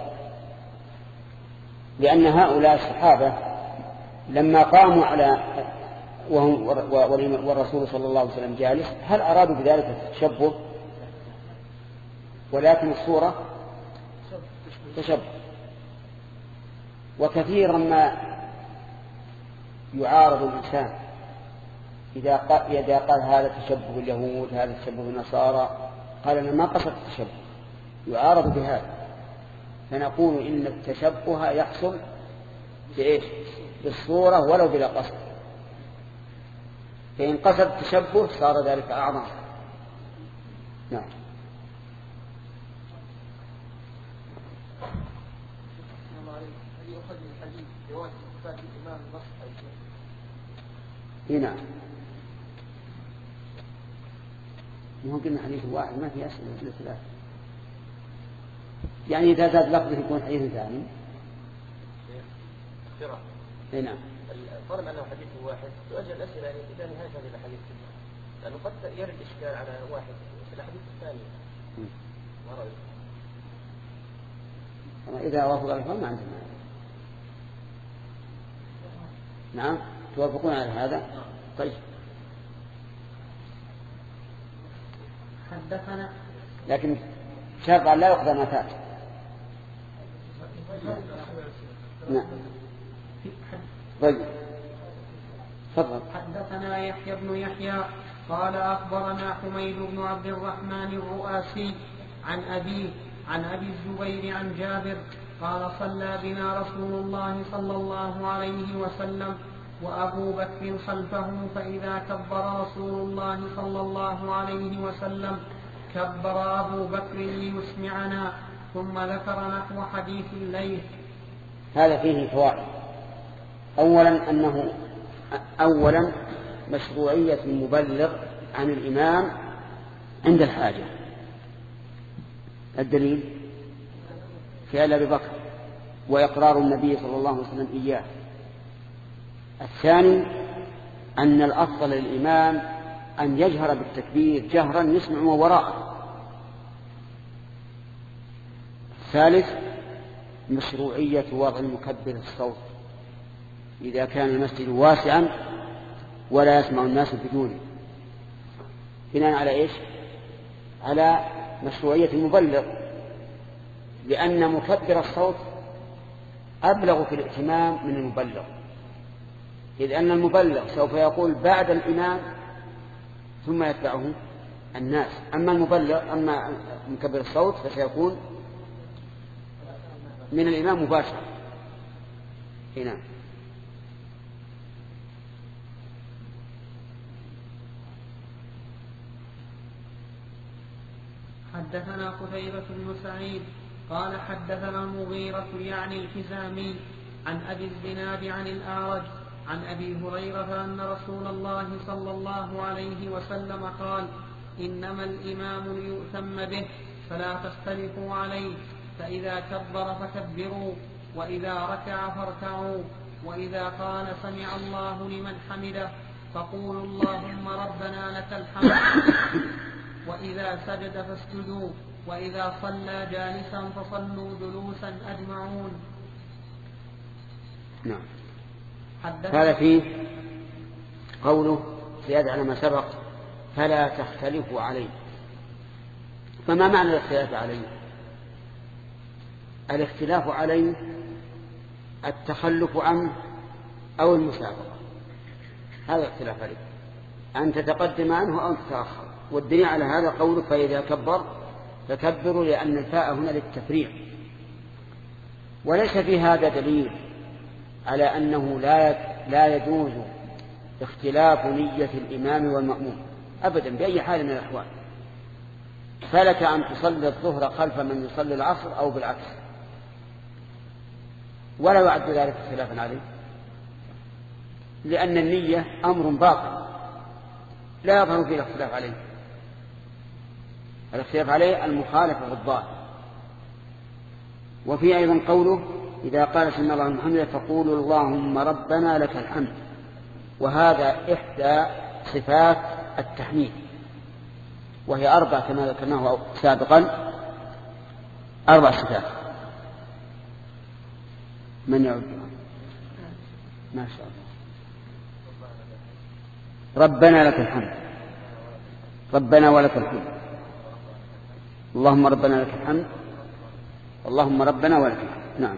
لأن هؤلاء الصحابة لما قاموا على وهم والرسول صلى الله عليه وسلم جالس هل أرادوا بذلك التشبه؟ ولكن الصورة تشبه. وكثيرا ما يعارض الإنسان إذا قال هذا تشبه باليهود هذا تشبه بالنصارى، قال أنا ما قصدت التشبه، يعارض بهذا، فنقول إن التشبه يحصل بإيش؟ بالصورة ولو بلا قصد، فإن قصد التشبه صار ذلك أعظم. نعم. هنا ممكن حديث واحد ما في أسئلة إلا ثلاثة، يعني إذا زاد لفظه يكون حديث ثاني. هنا طالما أنه حديث واحد تؤجل الأسئلة يعني إلى نهاية هذه الحديث، لأنه قد يرد إشكال على واحد في الحديث الثاني. ما رأيك؟ إذا وافق الفهم ما عندنا. نعم توافقون على هذا؟ طيب. حدثنا لكن شرط لا يقضى ما فات. نعم. طيب. تفضل. حدثنا يحيى بن يحيى قال أخبرنا حميد بن عبد الرحمن الرؤاسي عن أبيه عن أبي الزبير عن جابر قال صلى بنا رسول الله صلى الله عليه وسلم وأبو بكر خلفه فإذا كبر رسول الله صلى الله عليه وسلم كبر أبو بكر ليسمعنا ثم ذكر نحو حديث الليث. هذا فيه فوائد. أولا أنه أولا مشروعية المبلغ عن الإمام عند الحاجة. الدليل فعل أبي بكر وإقرار النبي صلى الله عليه وسلم إياه. الثاني أن الأفضل للإمام أن يجهر بالتكبير جهرا يسمع وراءه. الثالث مشروعية وضع المكبر الصوت إذا كان المسجد واسعا ولا يسمع الناس بدونه، بناء على إيش؟ على مشروعية المبلغ، لأن مكبر الصوت أبلغ في الائتمام من المبلغ، إذ أن المبلغ سوف يقول بعد الإمام ثم يتبعه الناس، أما المبلغ أما مكبر الصوت فسيكون من الإمام مباشرة. هنا حدثنا قتيبة بن سعيد قال حدثنا المغيرة يعني الحزامي عن أبي الزناد عن الأعرج عن أبي هريرة أن رسول الله صلى الله عليه وسلم قال إنما الإمام ليؤتم به فلا تختلفوا عليه، فإذا كبر فكبروا وإذا ركع فاركعوا وإذا قال سمع الله لمن حمده فقولوا اللهم ربنا لك الحمد. وإذا سجد فاسجدوا، وإذا صلى جالسا فصلوا جلوسا أجمعون. نعم. هذا فيه قوله زيادة على ما سبق فلا تختلفوا عليه. فما معنى الاختلاف عليه؟ الاختلاف عليه التخلف عنه أو المسابقة، هذا الاختلاف عليه، أن تتقدم عنه أو تتأخر. والدليل على هذا قوله فإذا كبر فكبروا، لأن الفاء هنا للتفريع. وليس في هذا دليل على أنه لا لا يجوز اختلاف نية الإمام والمأموم أبدا بأي حال من الأحوال. فلك أن تصلي الظهر خلف من يصلي العصر أو بالعكس، ولا يعد ذلك اختلافا عليه، لأن النية أمر باطل لا يظهر فيه الاختلاف عليه. الاختلاف عليه المخالفة بالظاهر. وفي أيضا قوله إذا قال سمع الله لمن حمده فقولوا اللهم ربنا لك الحمد، وهذا إحدى صفات التحميد، وهي أربع كما ذكرناه سابقا، أربع صفات. من يعدها؟ ما شاء الله. ربنا لك الحمد، ربنا ولك الحمد، اللهم ربنا لك الحمد، اللهم ربنا ولك الحمد. نعم.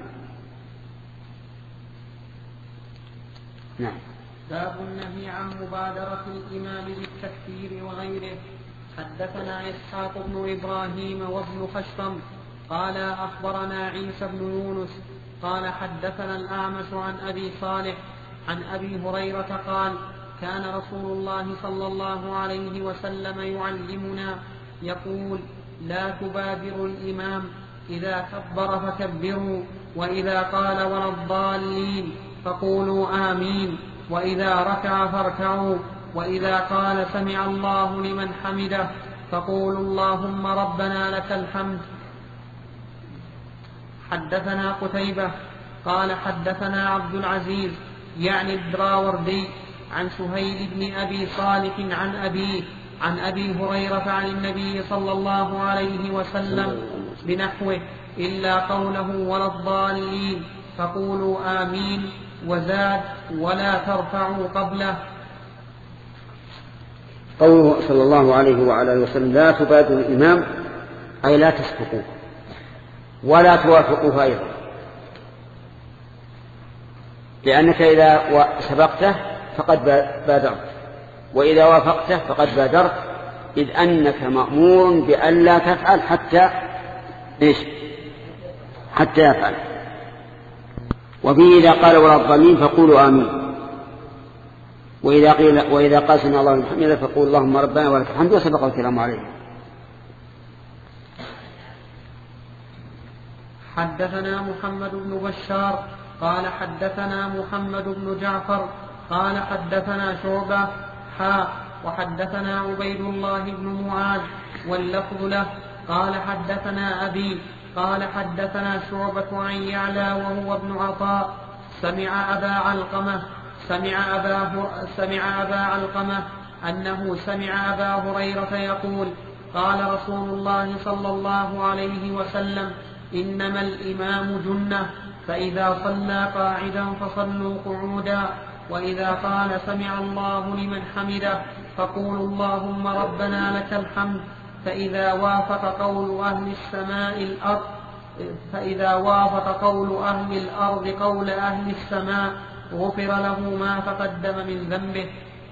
نعم. باب النهي عن مبادرة الإمام بالتكبير وغيره. حدثنا إسحاق بن إبراهيم وابن خشرم قال أخبرنا عيسى بن يونس قال حدثنا الأعمش عن أبي صالح عن أبي هريرة قال كان رسول الله صلى الله عليه وسلم يعلمنا يقول لا تبادروا الإمام، إذا كبر فكبروا، وإذا قال ولا الضالين فقولوا آمين، وإذا ركع فاركعوا، وإذا قال سمع الله لمن حمده فقولوا اللهم ربنا لك الحمد. حدثنا قتيبة قال حدثنا عبد العزيز يعني الدراوردي عن سهيل بن أبي صالح عن أبيه عن أبي هريرة عن النبي صلى الله عليه وسلم بنحوه إلا قوله ولا الضالين فقولوا آمين، وزاد ولا ترفعوا قبله. قوله صلى الله عليه وعلى اله وسلم لا تبادروا الإمام أي لا تسبقوه ولا توافقوه أيضا، لأنك إذا سبقته فقد بادرت، وإذا وافقته فقد بادرت، إذ أنك مأمور بأن لا تفعل حتى إيش؟ حتى يفعل. وفيه إذا قال ولا الضالين فقولوا آمين، وإذا قيل وإذا قال سمع الله لمن حمده فقول اللهم ربنا ولك الحمد، وسبق الكلام عليه. حدثنا محمد بن بشار قال حدثنا محمد بن جعفر قال حدثنا شعبة حاء وحدثنا عبيد الله بن معاذ واللفظ له قال حدثنا أبي قال حدثنا شعبة عن يعلى وهو ابن عطاء سمع أبا علقمة سمع أبا, سمع أبا علقمة أنه سمع أبا هريرة يقول قال رسول الله صلى الله عليه وسلم إنما الإمام جنة، فإذا صلى قاعدا فصلوا قعودا، وإذا قال سمع الله لمن حمده فقولوا اللهم ربنا لك الحمد، فإذا وافق قول أهل السماء الأرض فإذا وافق قول أهل الأرض قول أهل السماء غفر له ما تقدم من ذنبه.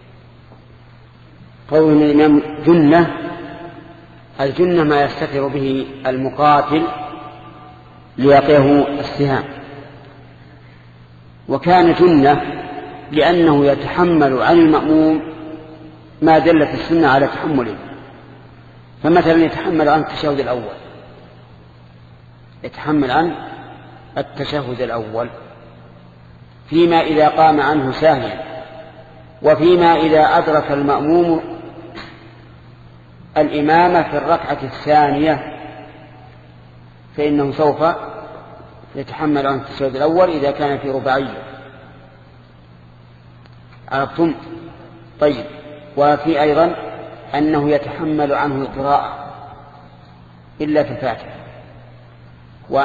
قول الإمام جنة، الجنة ما يستتر به المقاتل ليقيه السهام، وكان جنة لأنه يتحمل عن المأموم ما دلت السنة على تحمله. فمثلا يتحمل عن التشهد الأول يتحمل عن التشهد الأول فيما إذا قام عنه ساهيا، وفيما إذا أدرك المأموم الإمامة في الركعة الثانية فإنه سوف يتحمل عن التشهد الأول إذا كان في رباعية. عرفتم؟ طيب، وفي أيضا أنه يتحمل عنه القراءة إلا في الفاتحة، و...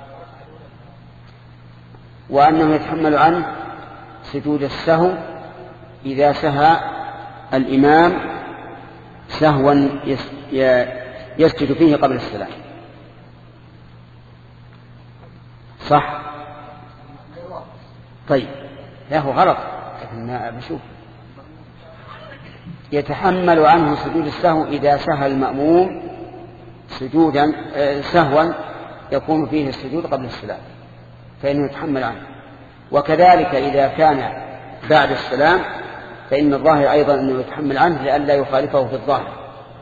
وأنه يتحمل عنه سجود السهو إذا سهى الإمام سهوا يسجد فيه قبل السلام. صح؟ طيب، لا هو غلط، لكن ما بشوف. يتحمل عنه سجود السهو إذا سهى المأموم سجودا سهوا يكون فيه السجود قبل السلام، فإنه يتحمل عنه. وكذلك إذا كان بعد السلام فإن الظاهر أيضا أنه يتحمل عنه لئلا يخالفه في الظاهر.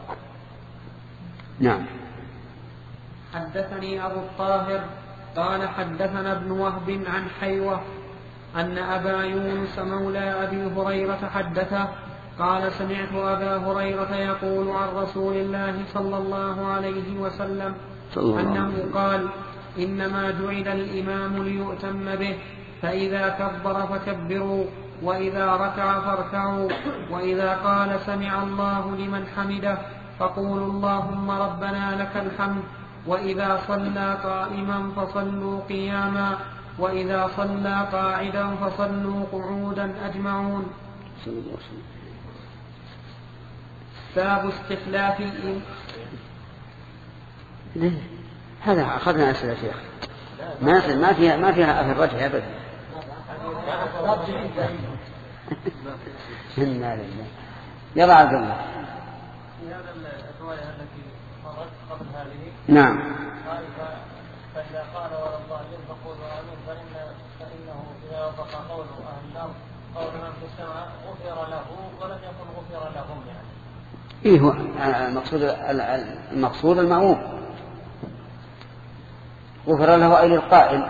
نعم. حدثني أبو الطاهر قال حدثنا ابن وهب عن حيوة أن أبا يونس مولى أبي هريرة حدثه قال سمعت أبا هريرة يقول عن رسول الله صلى الله عليه وسلم أنه قال إنما جعل الإمام ليؤتم به، فإذا كبر فكبروا، وإذا ركع فاركعوا، وإذا قال سمع الله لمن حمده فقولوا اللهم ربنا لك الحمد، وإذا صلى قائما فصلوا قياما، وإذا صلى قاعدا فصلوا قعودا أجمعون. باب استخلاف الإمام. هذا أخذنا أسئلة يا شيخ، ما ما فيها ما فيها أثر رجع أبدا. إنا لله. يلا عبد الله. في هذا الرواية التي مرت قبل هذه. نعم. قال فإذا قال ولا الضالين فقولوا آمين، فإن فإنه إذا وافق قول أهل الأرض قول من في السماء غفر له ولم يكن غفر لهم يعني. إيه هو المقصود المقصود المأموم غفر له أي للقائل،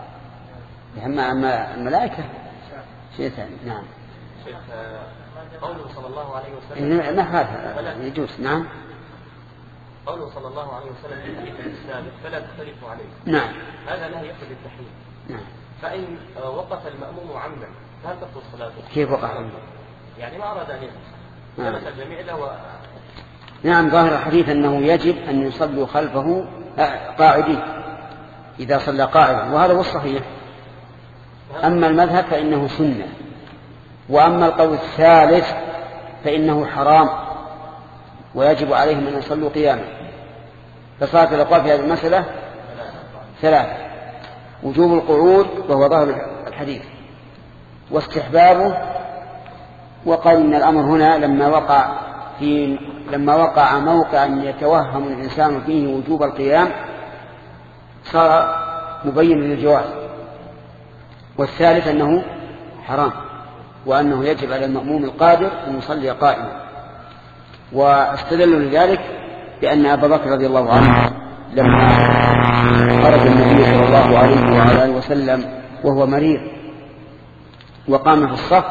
أما الملائكة شيء ثاني. نعم. شيخ قوله صلى الله عليه وسلم ما هذا يجوز. نعم. قوله صلى الله عليه وسلم في الحديث السابق فلا تختلفوا عليه. نعم. هذا لا يقصد التحريم. نعم. فإن وقف المأموم عمدا فهل تبطل صلاته؟ كيف وقف عمدا؟ يعني ما أراد أن يقص جلس الجميع له و... نعم. ظاهر الحديث أنه يجب أن يصلوا خلفه قاعدين إذا صلى قاعدا، وهذا هو الصحيح. أما المذهب فإنه سنة، وأما القول الثالث فإنه حرام ويجب عليهم أن يصلوا قياما. فصارت الأقوال في هذه المسألة ثلاثة: وجوب القعود وهو ظاهر الحديث، واستحبابه، وقال إن الأمر هنا لما وقع في لما وقع موقع يتوهم الإنسان فيه وجوب القيام صار مبين للجواز. والثالث أنه حرام وأنه يجب على المأموم القادر أن يصلي قائما. واستدلوا لذلك بأن أبا بكر رضي الله عنه لما خرج النبي صلى الله عليه وعلى آله وسلم وهو مريض وقام في الصف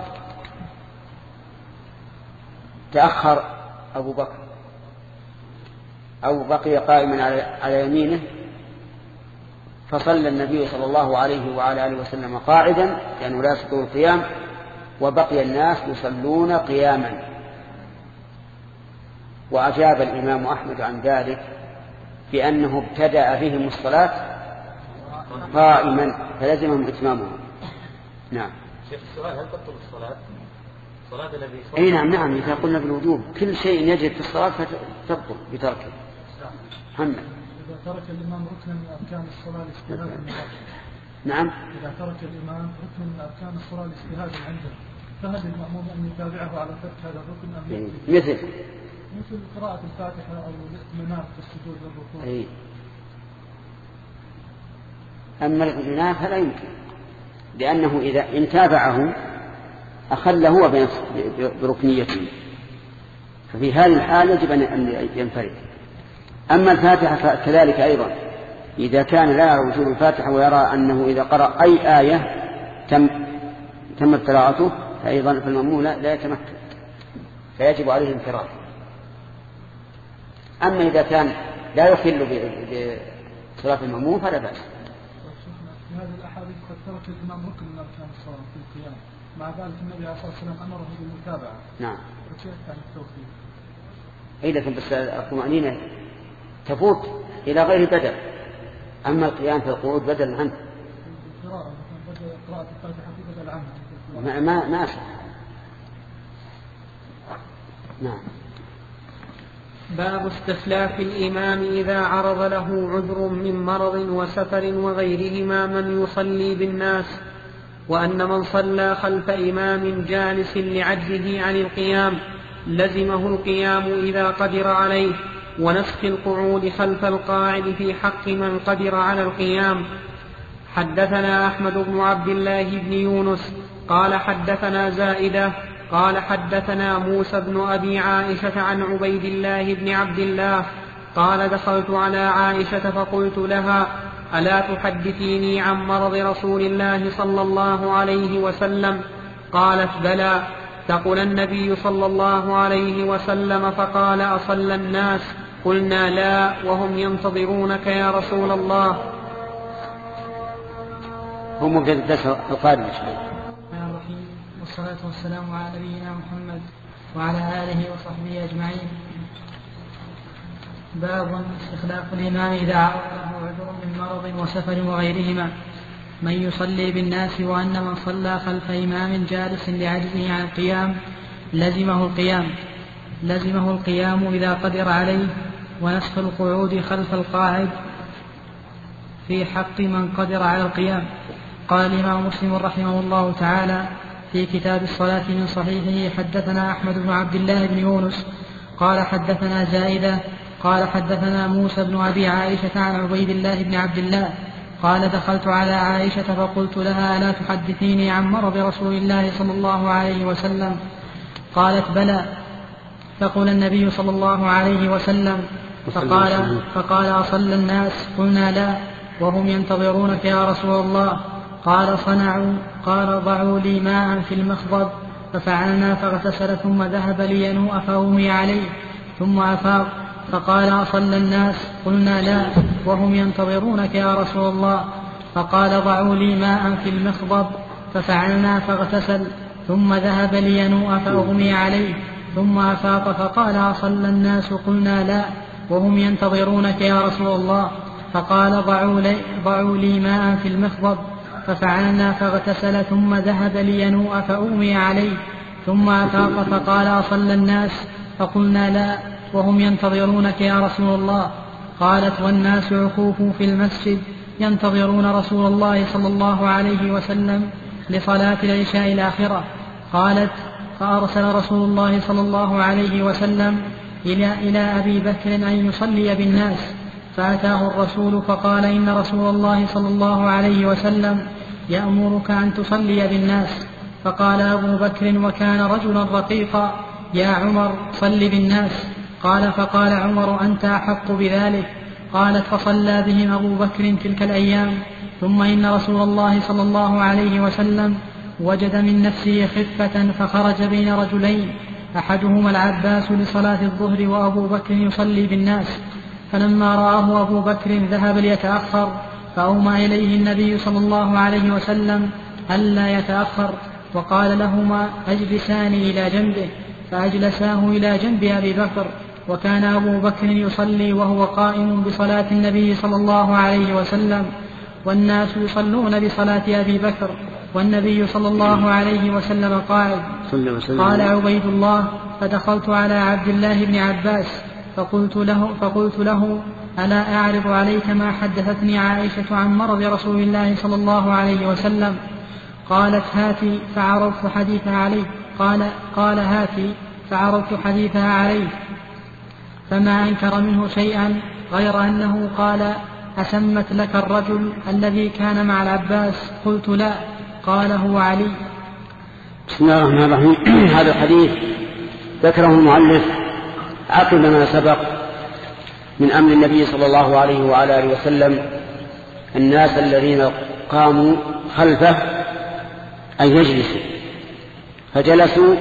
تأخر أبو بكر أو بقي قائما على يمينه، فصلى النبي صلى الله عليه وعلى آله وسلم قاعدا لأنه لا يستطيع القيام، وبقي الناس يصلون قياما. وأجاب الإمام أحمد عن ذلك بأنه ابتدأ بهم الصلاة قائما فلزمهم إتمامهم. نعم. شيخ السؤال: هل تبطل الصلاة؟ صلاة النبي صلى الله عليه وسلم؟ أي نعم. نعم إذا قلنا بالوجوب كل شيء يجب في الصلاة فتبطل بتركه. محمد: إذا ترك الإمام ركن من أركان الصلاة لاجتهاد عنده. نعم. إذا ترك الإمام ركن من أركان الصلاة لاجتهاد عنده، فهل المأموم أن يتابعه على ترك هذا الركن أم يكفي؟ مثل مثل قراءة الفاتحة أو الإطمئنان في السجود والركوع. أي. أما الإطمئنان فلا يمكن، لأنه إذا إن تابعه أخل هو بركنيته، ففي هذه الحال يجب أن ينفرد. أما الفاتحة فكذلك أيضا، إذا كان لا يرى وجوب الفاتحة ويرى أنه إذا قرأ أي آية تم تمت قراءته فأيضا فالمأموم لا يتمكن، فيجب عليه الانفراد. أما إذا كان لا يخل بصلاة المأموم فلا بأس. في هذه الأحاديث قد ترك الإمام ركن من أركان الصلاة في القيام، مع ذلك النبي عليه الصلاة والسلام أمره بالمتابعة. نعم. وكيف كان التوفيق؟ إيه لكن بس الطمأنينة تفوت إلى غير بدل، أما القيام في القعود بدل عنه. القراءة قراءة الفاتحة في بدل عنها. ما ما ما أصح. نعم. باب استخلاف الإمام إذا عرض له عذر من مرض وسفر وغيرهما من يصلي بالناس، وأن من صلى خلف إمام جالس لعجزه عن القيام لزمه القيام إذا قدر عليه، ونسخ القعود خلف القاعد في حق من قدر على القيام. حدثنا أحمد بن عبد الله بن يونس قال حدثنا زائدة قال حدثنا موسى بن أبي عائشة عن عبيد الله بن عبد الله قال دخلت على عائشة فقلت لها ألا تحدثيني عن مرض رسول الله صلى الله عليه وسلم؟ قالت بلى. تقول النبي صلى الله عليه وسلم فقال أصلى الناس؟ قلنا لا وهم ينتظرونك يا رسول الله. هم مبتدأ القادم والصلاة والسلام على نبينا محمد وعلى آله وصحبه أجمعين. باب استخلاف الإمام إذا عرض له عذر من مرض وسفر وغيرهما من يصلي بالناس، وأن من صلى خلف إمام جالس لعجزه عن القيام لزمه القيام لزمه القيام إذا قدر عليه، ونسخ القعود خلف القاعد في حق من قدر على القيام. قال الإمام مسلم رحمه الله تعالى في كتاب الصلاة من صحيحه حدثنا أحمد بن عبد الله بن يونس قال حدثنا زائدة قال حدثنا موسى بن أبي عائشة عن عبيد الله بن عبد الله قال دخلت على عائشة فقلت لها ألا تحدثيني عن مرض رسول الله صلى الله عليه وسلم؟ قالت بلى. فقال النبي صلى الله عليه وسلم فقال, فقال أصلى الناس؟ قلنا لا وهم ينتظرونك يا رسول الله. قال صنعوا قال ضعوا لي ماء في المخضب ففعلنا فاغتسل ثم ذهب لينوء فأغمي عليه ثم أفاق فقال أصلى الناس؟ قلنا لا وهم ينتظرونك يا رسول الله. فقال ضعوا لي ماء في المخضب ففعلنا فاغتسل ثم ذهب لينوء فأغمي عليه ثم أفاق فقال أصلى الناس؟ قلنا لا وهم ينتظرونك يا رسول الله. فقال ضعوا لي, ضعوا لي ماء في المخضب ففعلنا فاغتسل ثم ذهب لينوء فأغمي عليه ثم أفاق فقال أصلى الناس؟ فقلنا لا وهم ينتظرونك يا رسول الله. قالت والناس عكوف في المسجد ينتظرون رسول الله صلى الله عليه وسلم لصلاة العشاء الآخرة. قالت فأرسل رسول الله صلى الله عليه وسلم إلى, إلى أبي بكر أن يصلي بالناس، فأتاه الرسول فقال إن رسول الله صلى الله عليه وسلم يأمرك أن تصلي بالناس. فقال أبو بكر وكان رجلا رقيقا يا عمر صل بالناس. قال فقال عمر أنت أحق بذلك. قالت فصلى بهم أبو بكر تلك الأيام. ثم إن رسول الله صلى الله عليه وسلم وجد من نفسه خفة فخرج بين رجلين أحدهما العباس لصلاة الظهر وأبو بكر يصلي بالناس، فلما رآه أبو بكر ذهب ليتأخر فأومى إليه النبي صلى الله عليه وسلم ألا يتأخر وقال لهما أجلساني إلى جنبه، فأجلساه إلى جنب أبي بكر. وكان أبو بكر يصلي وهو قائم بصلاة النبي صلى الله عليه وسلم، والناس يصلون بصلاة أبي بكر والنبي صلى الله عليه وسلم قاعد. قال عبيد الله فدخلت على عبد الله بن عباس فقلت له, فقلت له ألا أعرض عليك ما حدثتني عائشة عن مرض رسول الله صلى الله عليه وسلم؟ قالت هاتي فعرضت حديثها عليه. قال, قال هاتي فعرضت حديثها عليه فما أنكر منه شيئا غير أنه قال أسمت لك الرجل الذي كان مع العباس؟ قلت لا. قال هو علي. بسم الله الرحمن الرحيم. هذا الحديث ذكره المؤلف عقب ما سبق من أمر النبي صلى الله عليه وعلى آله وسلم الناس الذين قاموا خلفه أن يجلسوا، فجلسوا،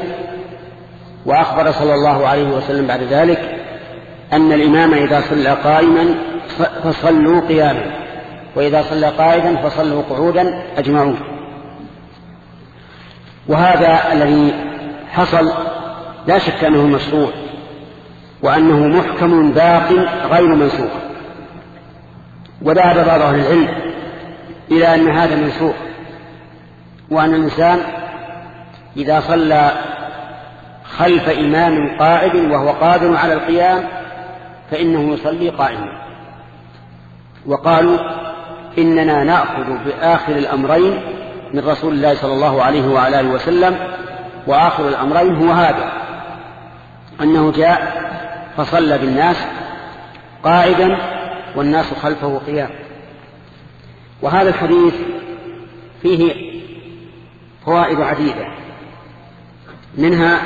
وأخبر صلى الله عليه وسلم بعد ذلك أن الإمام إذا صلى قائما فصلوا قياما، وإذا صلى قاعدا فصلوا قعودا أجمعون. وهذا الذي حصل لا شك أنه مشروع وأنه محكم باق غير منسوخ. وذهب بعض أهل العلم إلى أن هذا منسوخ، وأن الإنسان إذا صلى خلف إمام قاعد وهو قادر على القيام فإنه يصلي قائما. وقالوا إننا نأخذ بآخر الأمرين من رسول الله صلى الله عليه وعلى آله وسلم، وآخر الأمرين هو هذا، أنه جاء فصلى بالناس قاعدا والناس خلفه قيام. وهذا الحديث فيه فوائد عديدة، منها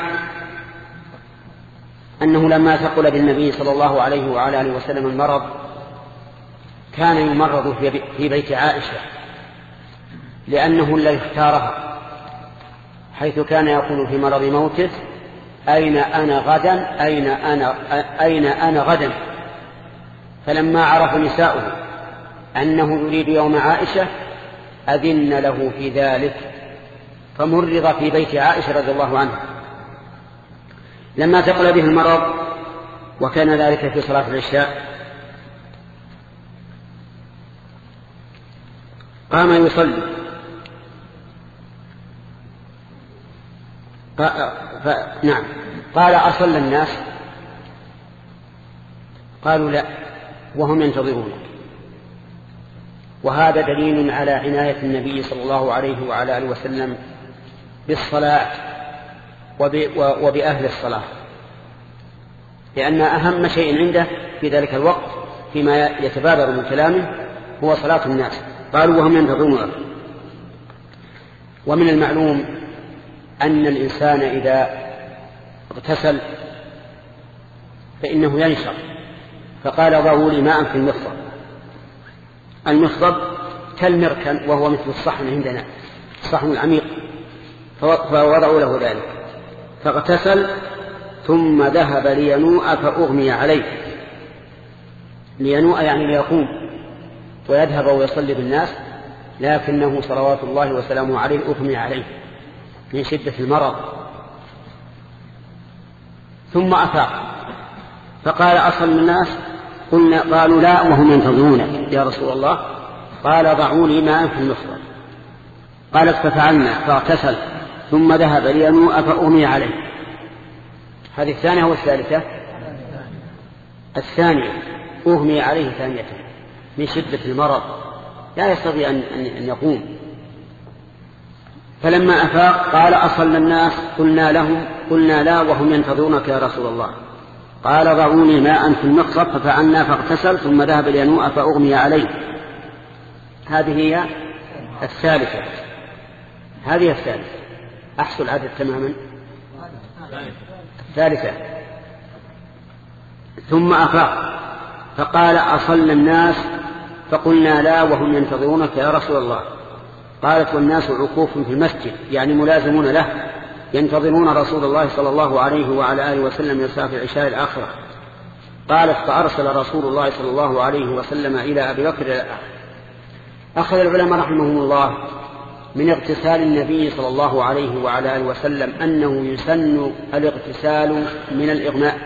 أنه لما ثقل بالنبي صلى الله عليه وعلى آله وسلم المرض كان يمرض في بيت عائشة لأنه الذي اختارها، حيث كان يقول في مرض موته: أين أنا غدا أين أنا, أين أنا غدا. فلما عرف نساؤه أنه يريد يوم عائشة أذن له في ذلك، فمرض في بيت عائشة رضي الله عنها. لما ثقل به المرض وكان ذلك في صلاة العشاء قام يصلي، ف... ف... نعم قال: أصلى الناس؟ قالوا: لا، وهم ينتظرونك. وهذا دليل على عناية النبي صلى الله عليه وعلى آله وسلم بالصلاة وب... وبأهل الصلاة، لأن أهم شيء عنده في ذلك الوقت فيما يتبادر من كلامه هو صلاة الناس. قالوا: وهم ينتظرونك. ومن المعلوم أن الإنسان إذا اغتسل فإنه ينشر، فقال: ضعوا لي ماء في المخضب. المخضب كالمركن وهو مثل الصحن عندنا، الصحن العميق، فوضعوا له ذلك، فاغتسل ثم ذهب لينوء فأغمي عليه. لينوء يعني ليقوم ويذهب ويصلي بالناس، لكنه صلوات الله وسلامه عليه أغمي عليه من شدة المرض. ثم أفاق فقال: أصل الناس؟ قلنا قالوا: لا، وهم ينتظرونك يا رسول الله. قال: ضعوا لي ماء في المخضب. قالت: ففعلنا، فاغتسل ثم ذهب لينوء فأغمي عليه. هذه الثانية والثالثة؟ الثانية، أغمي عليه ثانية من شدة المرض لا يستطيع أن يقوم. فلما أفاق قال: أصلى الناس؟ قلنا لهم قلنا لا، وهم ينتظرونك يا رسول الله. قال: ضعوني ماء في المخضب. ففعلنا، فاغتسل ثم ذهب لينوء فأغمي عليه. هذه هي الثالثة. هذه الثالثة. أحصل العدد تماما. الثالثة. ثم أفاق فقال: أصلى الناس؟ فقلنا لا، وهم ينتظرونك يا رسول الله. قالت: والناس عكوف في المسجد، يعني ملازمون له، ينتظرون رسول الله صلى الله عليه وعلى آله وسلم يسعى في عشاء الآخرة. قالت: فأرسل رسول الله صلى الله عليه وسلم إلى أبي بكر. أخذ العلماء رحمهم الله من اغتسال النبي صلى الله عليه وعلى آله وسلم أنه يسن الاغتسال من الإغماء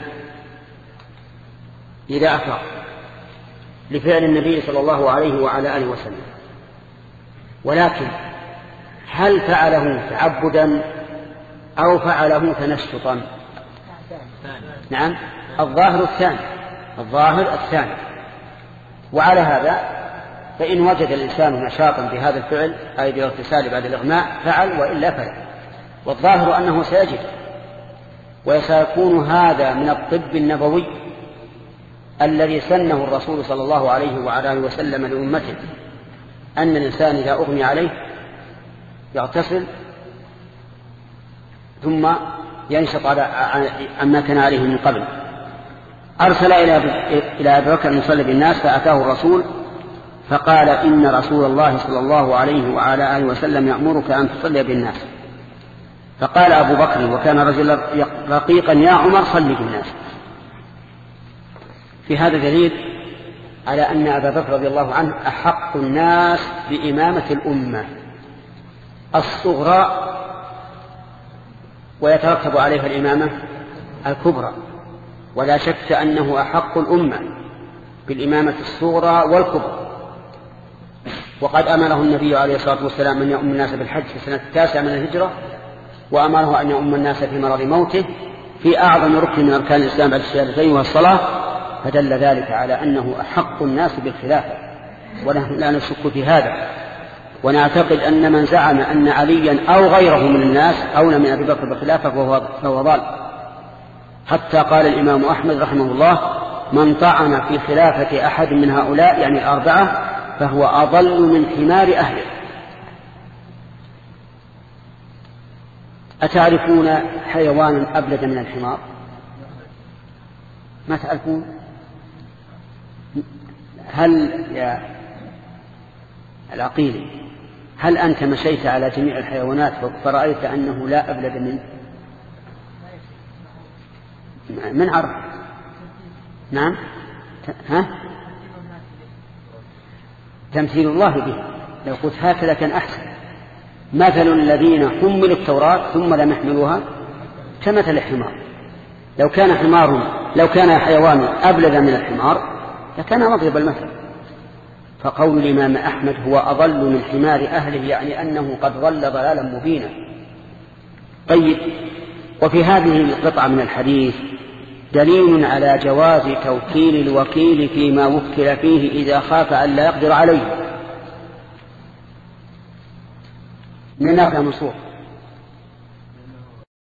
إذا أفاق، لفعل النبي صلى الله عليه وعلى آله وسلم. ولكن هل فعله تعبدا أو فعله تنشطا؟ نعم، الظاهر الثاني، الظاهر الثاني. وعلى هذا فإن وجد الإنسان نشاطا بهذا الفعل أي بالاغتسال بعد الإغماء فعل، وإلا فلا. والظاهر أنه سيجد، وسيكون هذا من الطب النبوي الذي سنه الرسول صلى الله عليه وعلى آله وسلم لأمته، أن الإنسان إذا أغمي عليه يغتسل ثم ينشط على عما كان عليه من قبل. أرسل إلى أبي بكر يصلي بالناس، فأتاه الرسول فقال: إن رسول الله صلى الله عليه وعلى آله وسلم يأمرك أن تصلي بالناس. فقال أبو بكر وكان رجلا رقيقا: يا عمر صلي بالناس. في هذا دليل على أن أبا بكر رضي الله عنه أحق الناس بإمامة الأمة الصغرى ويترتب عليها الإمامة الكبرى، ولا شك أنه أحق الأمة بالإمامة الصغرى والكبرى. وقد أمره النبي عليه الصلاة والسلام أن يؤم الناس بالحج في السنة التاسعة من الهجرة، وأمره أن يؤم الناس في مرض موته في أعظم ركن من أركان الإسلام بعد الشهادتين والصلاة، فدل ذلك على أنه أحق الناس بالخلافة، ونحن لا نشك في هذا. ونعتقد أن من زعم أن عليا أو غيره من الناس أولى من أبي بكر بالخلافة فهو ضال. حتى قال الإمام أحمد رحمه الله: من طعن في خلافة أحد من هؤلاء يعني الأربعة فهو أضل من حمار أهله. أتعرفون حيوانا أبلد من الحمار؟ ما تعرفون؟ هل يا العقيل هل أنت مشيت على جميع الحيوانات فرأيت أنه لا أبلد منه؟ من عرف؟ نعم. ها؟ تمثيل الله به. لو قلت هكذا كان أحسن. مثل الذين حملوا التوراة ثم لم يحملوها كمثل الحمار. لو كان حمار لو كان حيوان أبلد من الحمار لكان مضرب المثل. فقول الإمام أحمد هو أضل من حمار أهله يعني أنه قد ضل ضلالا مبينا. طيب، وفي هذه القطعة من الحديث دليل على جواز توكيل الوكيل فيما وكل فيه إذا خاف أن لا يقدر عليه. من ناقل منصور